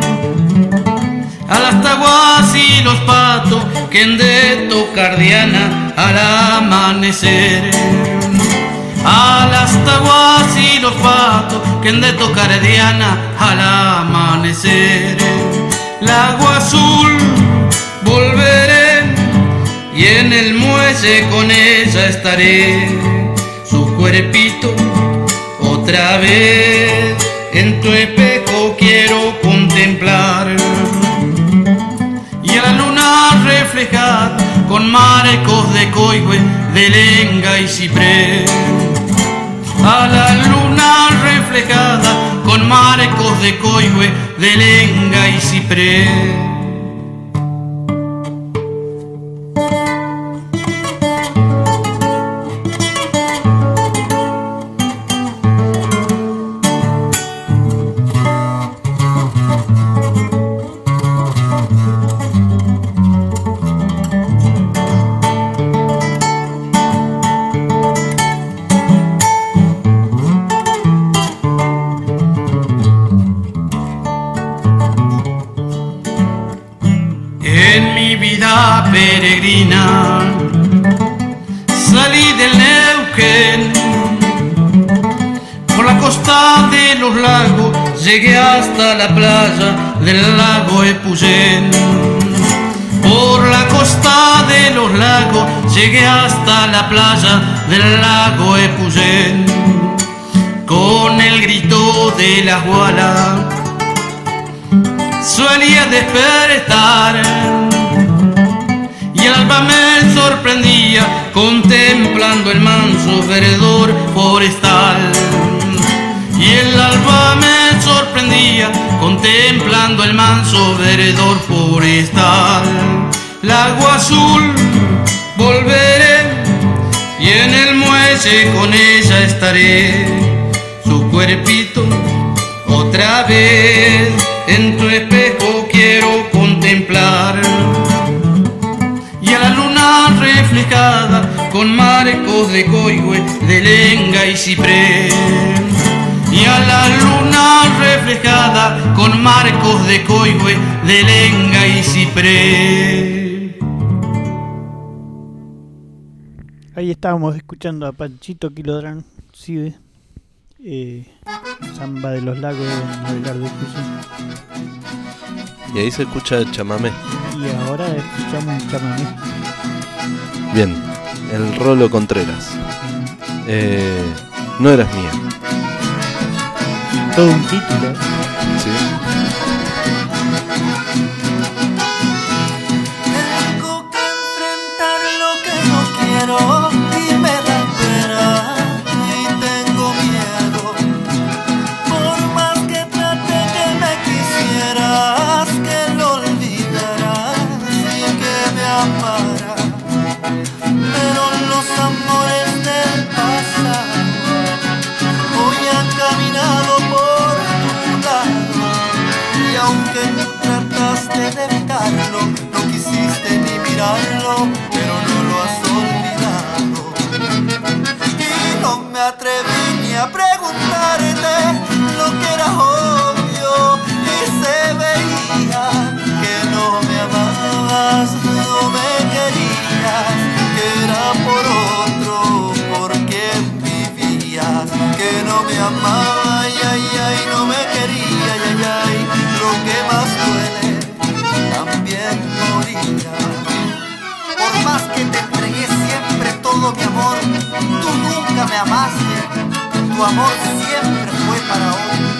a las taguas y los patos que han de tocar diana al amanecer. A las taguas y los patos que han de tocar diana al amanecer. Lago azul volveré y en el muelle con ella estaré. Su cuerpito otra vez en tu espejo quiero contemplar, y a la luna reflejada con marcos de coigüe, de lenga y ciprés. A la luna reflejada con marcos de coigüe, de lenga y ciprés. caminar. Salí del Neuquén, por la costa de los lagos, llegué hasta la playa del lago Epuyén. Por la costa de los lagos, llegué hasta la playa del lago Epuyén. Con el grito de la guala solía despertar, y el alba me sorprendía contemplando el manso verdor forestal. Y el alba me sorprendía contemplando el manso verdor forestal. Lago azul volveré y en el muelle con ella estaré. Su cuerpito otra vez en tu espejo quiero contemplar. Y a la luna reflejada con marcos de coigüe, de lenga y ciprés. Y a la luna reflejada con marcos de coigüe, de lenga y ciprés. Ahí estábamos escuchando a Panchito Quilodrán, sí, eh, Samba de los Lagos en Abelardo Epuyén. Y ahí se escucha el chamamé. Y ahora escuchamos un chamamé. Bien, el Rolo Contreras. Eh, no eras mía. Todo un título. Sí. Tengo que enfrentar lo que no quiero y me da pena y tengo miedo. Por más que trate que me quisieras, que lo olvidarás y que me amaras. Pero los amores del pasado hoy han caminado por tu lado, y aunque tú trataste de evitarlo, no quisiste ni mirarlo, pero no lo has olvidado. Y no me atreví ni a preguntarte lo que era obvio, y se veía que no me amabas, no me querías, que era por otro por quien vivías, que no me amaba, ay, ay, ay, no me quería, ay, ay, ay, lo que más duele, también moría. Por más que te entregué siempre todo mi amor, tú nunca me amaste, tu amor siempre fue para otro.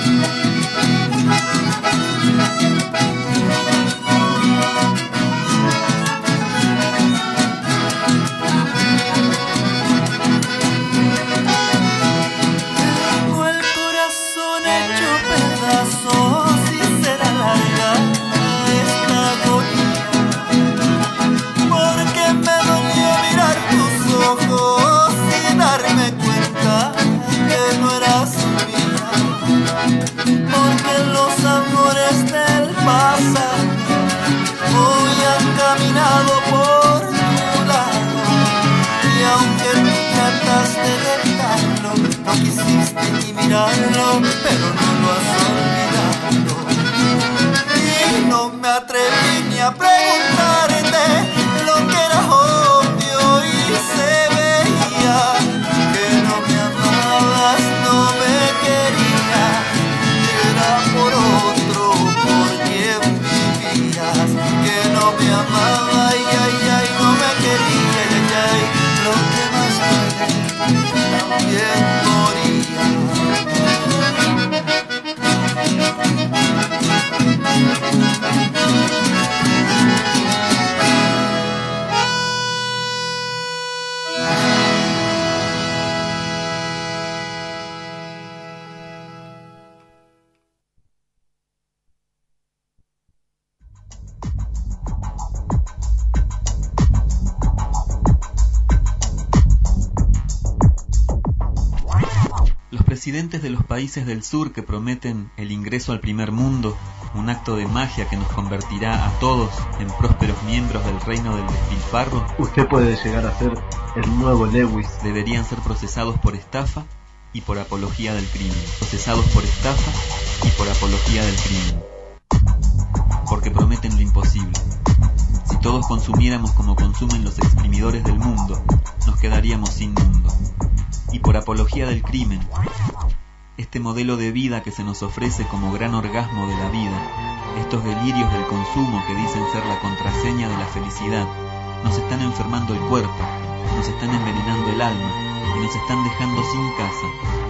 Y será larga esta agonía, porque me dolió mirar tus ojos sin darme cuenta que no eras mía, porque los amores del pasado hoy han caminado por tu lado, y aunque tú trataste de evitarlo, no quisiste ni mirarlo, pero no lo has olvidado. Y no me atreví ni a preguntarte lo que era obvio, y se veía que no me amabas, no me querías, era por otro por quien vivías, que no me amaba, ay, ay, ay, no me quería, ay, ay, ay, lo que más duele, también moría. Los presidentes de los países del sur que prometen el ingreso al primer mundo, un acto de magia que nos convertirá a todos en prósperos miembros del reino del despilfarro, usted puede llegar a ser el nuevo Lewis. Deberían ser procesados por estafa y por apología del crimen. Procesados por estafa y por apología del crimen. Porque prometen lo imposible. Si todos consumiéramos como consumen los exprimidores del mundo, nos quedaríamos sin mundo. Y por apología del crimen, este modelo de vida que se nos ofrece como gran orgasmo de la vida, estos delirios del consumo que dicen ser la contraseña de la felicidad, nos están enfermando el cuerpo, nos están envenenando el alma y nos están dejando sin casa.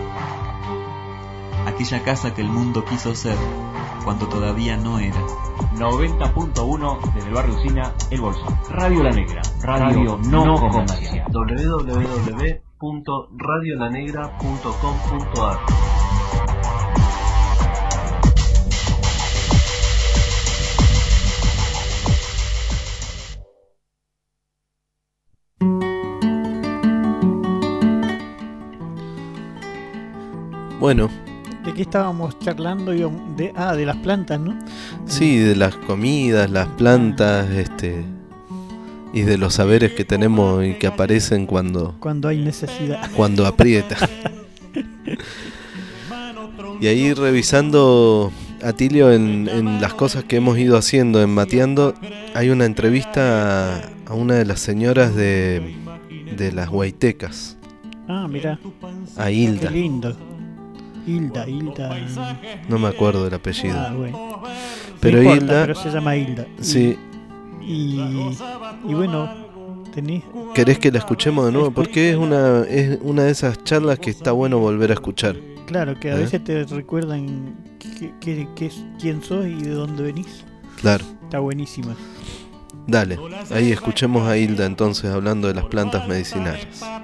Aquella casa que el mundo quiso ser cuando todavía no era. noventa punto uno desde el barrio Usina, El Bolsón. Radio La Negra, radio, radio no, no comercial. doble u doble u doble u punto radio la negra punto com punto a r. Bueno. ¿De qué estábamos charlando? De, ah, de las plantas, ¿no? Sí, de las comidas, las plantas, este, y de los saberes que tenemos y que aparecen cuando... Cuando hay necesidad. Cuando aprieta. Y ahí revisando, Atilio, en, en las cosas que hemos ido haciendo en Mateando, hay una entrevista a, a una de las señoras de, de las Huaytecas. Ah, mira. A Hilda. Qué lindo. Hilda, Hilda. No me acuerdo del apellido. Ah, bueno. Pero no importa, Hilda. Pero se llama Hilda. Sí. Y, y bueno, tenés. ¿Querés que la escuchemos de nuevo? Porque es una, es una de esas charlas que está bueno volver a escuchar. Claro, que a ¿Eh? veces te recuerdan qué, qué, qué, quién sos y de dónde venís. Claro. Está buenísima. Dale, ahí escuchemos a Hilda entonces hablando de las plantas medicinales.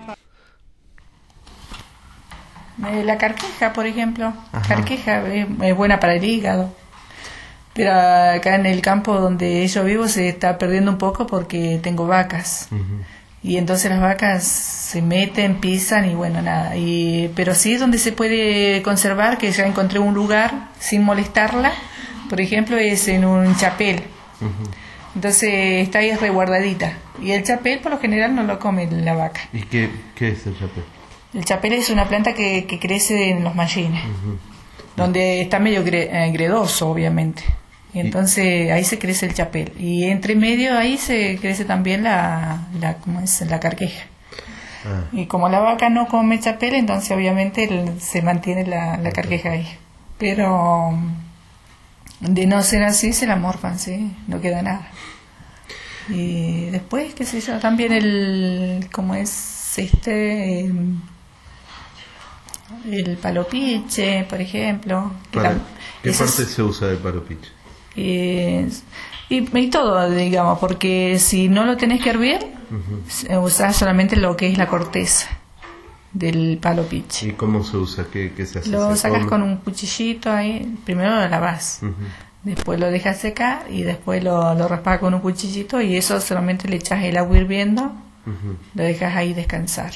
La carqueja, por ejemplo. Ajá. Carqueja es, es buena para el hígado. Pero acá en el campo donde yo vivo se está perdiendo un poco porque tengo vacas. Uh-huh. Y entonces las vacas se meten, pisan y bueno, nada. Y, pero sí es donde se puede conservar, que ya encontré un lugar sin molestarla. Por ejemplo, es en un chapel. Uh-huh. Entonces está ahí resguardadita. Y el chapel por lo general no lo come la vaca. ¿Y qué, qué es el chapel? El chapel es una planta que, que crece en los mallines, uh-huh. donde está medio gre, eh, gredoso, obviamente. Y entonces ahí se crece el chapel. Y entre medio ahí se crece también la, la, ¿cómo es? La carqueja. Ah. Y como la vaca no come chapel, entonces obviamente el, se mantiene la, la carqueja ahí. Pero de no ser así, se la morfan, ¿sí? No queda nada. Y después, qué sé yo, también el, ¿cómo es este? El, el palopiche, por ejemplo. ¿Para qué parte es, se usa del palopiche? Y, y, y todo, digamos, porque si no lo tenés que hervir, uh-huh. usás solamente lo que es la corteza del palopiche. ¿Y cómo se usa? ¿Qué, qué se hace? Lo ¿Se sacas come? Con un cuchillito ahí, primero lo lavás, uh-huh. después lo dejas secar y después lo, lo raspas con un cuchillito y eso solamente le echas el agua hirviendo, uh-huh. lo dejas ahí descansar.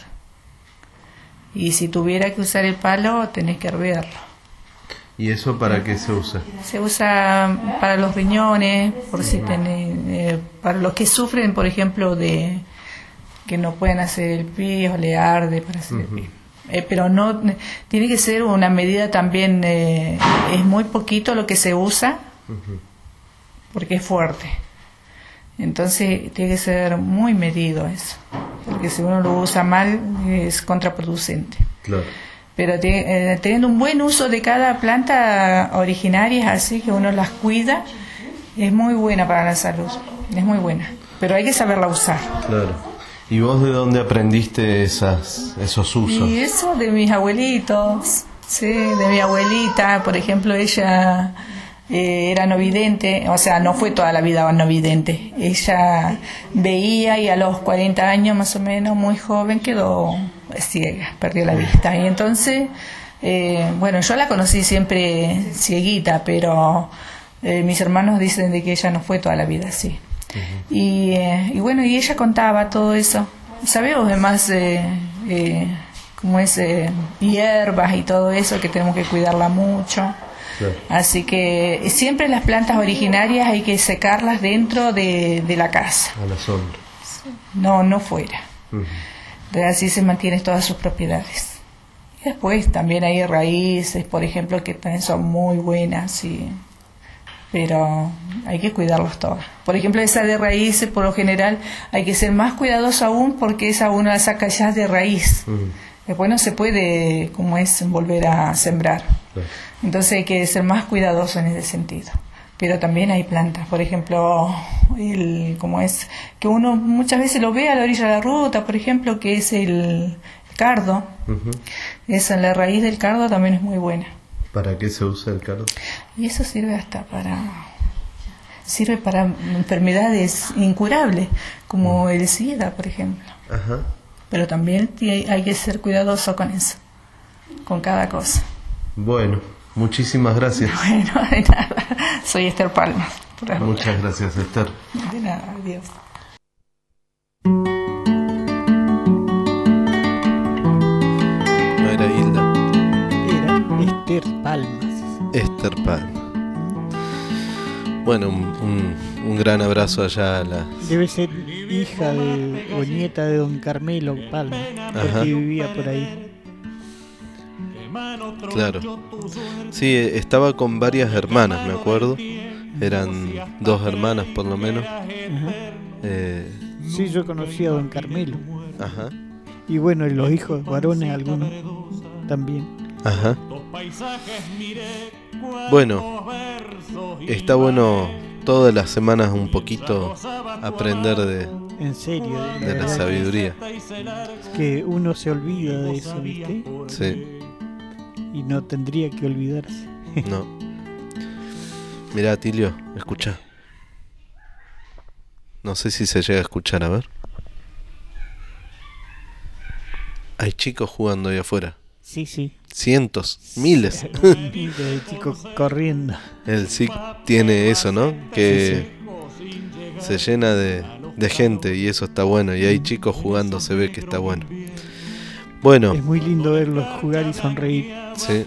Y si tuviera que usar el palo, tenés que hervirlo. ¿Y eso para qué se usa? Se usa para los riñones, por si tenés, eh, para los que sufren, por ejemplo, de que no pueden hacer el pis o le arde para hacer uh-huh. el pis. Eh, pero no tiene que ser una medida también, eh, es muy poquito lo que se usa, uh-huh. porque es fuerte. Entonces tiene que ser muy medido eso, porque si uno lo usa mal es contraproducente. Claro. Pero te, eh, teniendo un buen uso de cada planta originaria, así que uno las cuida, es muy buena para la salud, es muy buena, pero hay que saberla usar. Claro. ¿Y vos de dónde aprendiste esas, esos usos? Y eso de mis abuelitos, sí, de mi abuelita, por ejemplo, ella eh, era no vidente, o sea, no fue toda la vida no vidente, ella veía y a los cuarenta años más o menos, muy joven, quedó ciega, perdió la vista. Y entonces, eh, bueno, yo la conocí siempre cieguita, pero eh, mis hermanos dicen de que ella no fue toda la vida así. Uh-huh. Y, eh, y bueno, y ella contaba todo eso. Sabemos además, eh, eh, como es, eh, hierbas y todo eso, que tenemos que cuidarla mucho. Claro. Así que siempre las plantas originarias hay que secarlas dentro de, de la casa. A la sombra. No, no fuera. Uh-huh. Así se mantienen todas sus propiedades. Y después también hay raíces, por ejemplo, que también son muy buenas y pero hay que cuidarlos todos. Por ejemplo, esa de raíz, por lo general, hay que ser más cuidadoso aún porque esa uno la saca ya de raíz. Mm. Después no se puede, como es, volver a sembrar. Sí. Entonces hay que ser más cuidadoso en ese sentido. Pero también hay plantas, por ejemplo, el, como es, que uno muchas veces lo ve a la orilla de la ruta, por ejemplo, que es el cardo. Uh-huh. Esa, la raíz del cardo también es muy buena. ¿Para qué se usa el cardo? Y eso sirve hasta para sirve para enfermedades incurables, como uh-huh. el SIDA, por ejemplo. Ajá. Uh-huh. Pero también hay que ser cuidadoso con eso, con cada cosa. Bueno, muchísimas gracias. Bueno, de nada. Soy Esther Palma. Muchas gracias, Esther. De nada, adiós. No era Hilda. Era Esther Palmas. Esther Palma. Bueno, un, un, un gran abrazo allá a la... Debe ser hija de, o nieta de don Carmelo Palma, porque vivía por ahí. Claro. Sí, estaba con varias hermanas, me acuerdo. Eran dos hermanas por lo menos. Ajá. Eh... Sí, yo conocí a don Carmelo. Ajá. Y bueno, y los hijos varones algunos también. Ajá. Bueno, está bueno todas las semanas un poquito aprender de, en serio, de, de la sabiduría. Es que uno se olvida de eso, ¿viste? Sí. Y no tendría que olvidarse. No. Mirá, Tilio, escucha. No sé si se llega a escuchar, a ver. Hay chicos jugando ahí afuera. Sí, sí. Cientos, miles. Miles de chicos corriendo. El S I C tiene eso, ¿no? Que sí, sí. Se llena de, de gente y eso está bueno. Y hay chicos jugando, se ve que está bueno. Bueno. Es muy lindo verlos jugar y sonreír. Sí.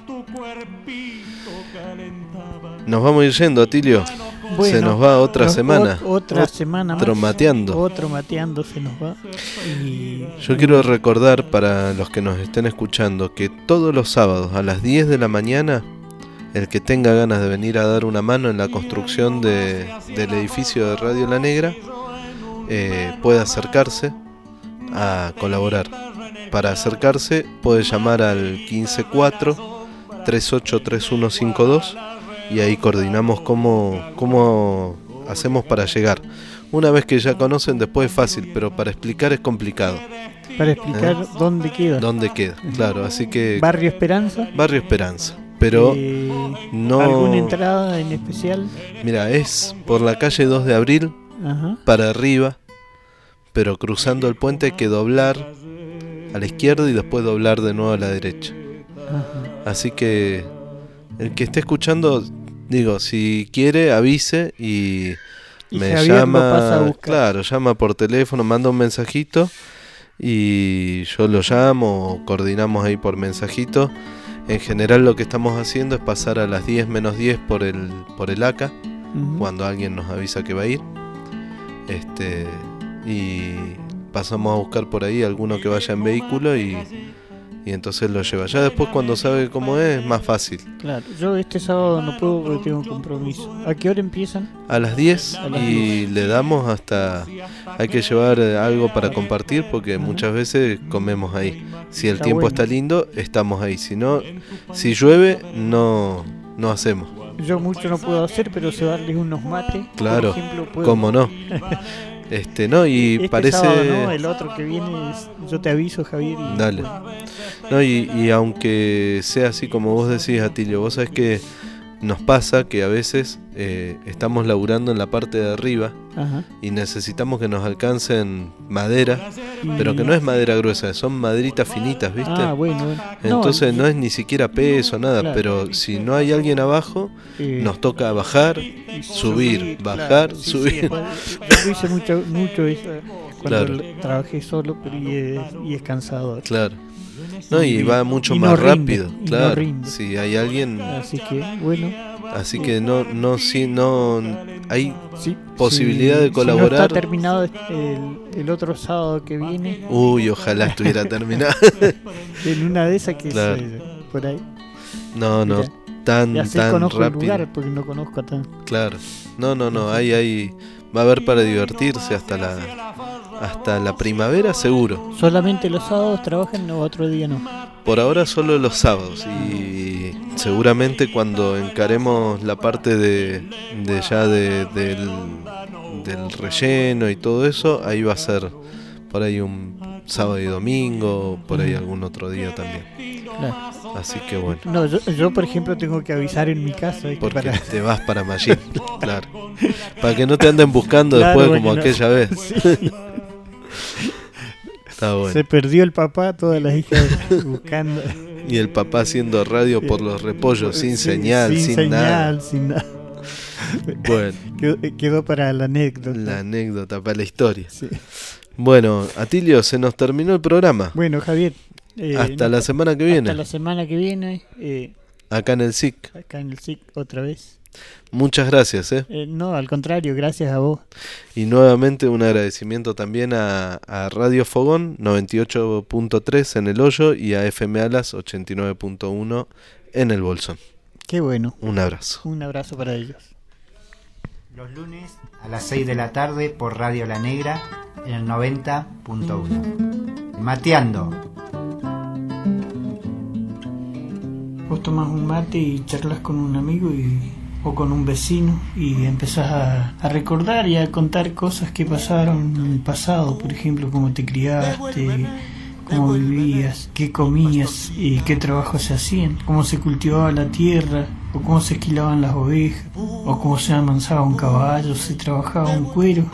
Nos vamos a ir yendo, Atilio. Bueno, se nos va otra nos, semana. O, otra semana más. Otro mateando. Otro mateando se nos va. Y... Yo quiero recordar para los que nos estén escuchando que todos los sábados a las diez de la mañana, el que tenga ganas de venir a dar una mano en la construcción de, del edificio de Radio La Negra, eh, puede acercarse a colaborar. Para acercarse puede llamar al quince cuatro, treinta y ocho treinta y uno cincuenta y dos y ahí coordinamos cómo, cómo hacemos para llegar. Una vez que ya conocen, después es fácil, pero para explicar es complicado. Para explicar ¿Eh? dónde queda. Dónde queda, claro, así que... Barrio Esperanza. Barrio Esperanza, pero eh, no... ¿Alguna entrada en especial? Mira, es por la calle dos de abril, Ajá. para arriba, pero cruzando el puente hay que doblar a la izquierda y después doblar de nuevo a la derecha. Ajá. Así que el que esté escuchando, digo, si quiere avise y, y me Javier llama, pasa a buscar. Claro, llama por teléfono, manda un mensajito y yo lo llamo o coordinamos ahí por mensajito. En general lo que estamos haciendo es pasar a las diez menos diez por el por el A C A, uh-huh. cuando alguien nos avisa que va a ir. Este y pasamos a buscar por ahí alguno que vaya en vehículo y, y entonces lo lleva. Ya después cuando sabe cómo es, es más fácil. Claro, yo este sábado no puedo porque tengo un compromiso. ¿A qué hora empiezan? A las diez a las y diez. Le damos hasta... Hay que llevar algo para compartir porque muchas veces comemos ahí. Si el está tiempo bueno. Está lindo, estamos ahí. Si no, si llueve, no, no hacemos. Yo mucho no puedo hacer, pero cebarles unos mates, claro, por ejemplo, puedo. Cómo no. Este, no, y este parece... sábado, ¿no? El otro que viene, es... yo te aviso, Javier. Y... Dale. No, y, y aunque sea así como vos decís, Atilio, vos sabés que nos pasa que a veces eh, estamos laburando en la parte de arriba. Ajá. Y necesitamos que nos alcancen madera, y... pero que no es madera gruesa, son maderitas finitas, ¿viste? Ah, bueno, bueno. Entonces no, no es ni siquiera peso, nada, claro. Pero si no hay alguien abajo, eh... nos toca bajar, subir, subir bajar, claro, sí, subir. Sí, yo hice mucho, mucho eso cuando claro. trabajé solo, pero y es, y es cansador. Claro. No, y, y va mucho y más no rápido, rinde, claro. No si hay alguien. Así que, bueno. Así que no, no, si no hay sí, posibilidad sí, de colaborar. Si no está terminado el, el otro sábado que viene. Uy, ojalá estuviera terminado. En una de esas que claro. es por ahí. No, no. Mira. tan, Y así tan conozco rápido. el lugar porque no conozco tan. Claro. No, no, no, ahí, ahí va a haber para divertirse hasta la hasta la primavera seguro. ¿Solamente los sábados trabajan o otro día no? Por ahora solo los sábados y seguramente cuando encaremos la parte de, de ya de, del, del relleno y todo eso, ahí va a ser por ahí un sábado y domingo, por ahí algún otro día también. Claro. Así que bueno. No, yo, yo por ejemplo tengo que avisar en mi casa. ¿viste? Porque para... te vas para Mallín, claro. Para que no te anden buscando Claro, después como no... aquella vez. Sí. Está bueno. Se perdió el papá, todas las hijas buscando. Y el papá haciendo radio por los repollos, sin sí, señal, sin, sin señal, nada. Sin nada. Bueno. Quedó, quedó para la anécdota. La anécdota, para la historia. Sí. Bueno, Atilio, se nos terminó el programa. Bueno, Javier. Eh, hasta no, la semana que viene. Hasta la semana que viene. Eh, acá en el S I C. Acá en el S I C otra vez. Muchas gracias, ¿eh? eh No, al contrario, gracias a vos. Y nuevamente un agradecimiento también a, a Radio Fogón noventa y ocho punto tres en El Hoyo y a F M Alas ochenta y nueve punto uno en El Bolsón. Qué bueno. Un abrazo. Un abrazo para ellos. Los lunes a las seis de la tarde por Radio La Negra en el noventa punto uno. Mateando. Vos tomás un mate y charlas con un amigo y, o con un vecino y empezás a, a recordar y a contar cosas que pasaron en el pasado, por ejemplo, cómo te criaste, cómo vivías, qué comías y qué trabajos se hacían, cómo se cultivaba la tierra, o cómo se esquilaban las ovejas, o cómo se amansaba un caballo, se trabajaba un cuero.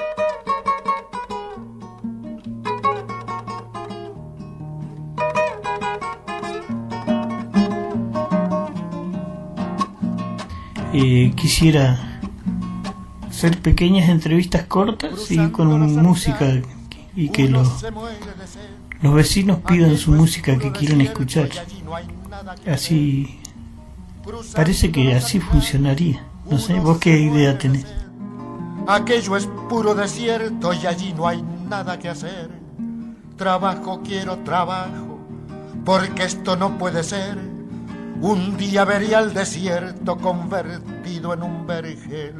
Eh, quisiera hacer pequeñas entrevistas cortas y con música y que los, los vecinos pidan su música que quieren escuchar. Así parece que así funcionaría. No sé, ¿vos qué idea tenés? Aquello es puro desierto y allí no hay nada que hacer. Trabajo, quiero trabajo, porque esto no puede ser. Un día vería el desierto convertido en un vergel.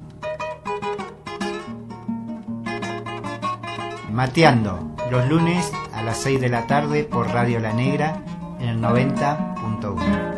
Mateando, los lunes a las seis de la tarde por Radio La Negra en el noventa punto uno.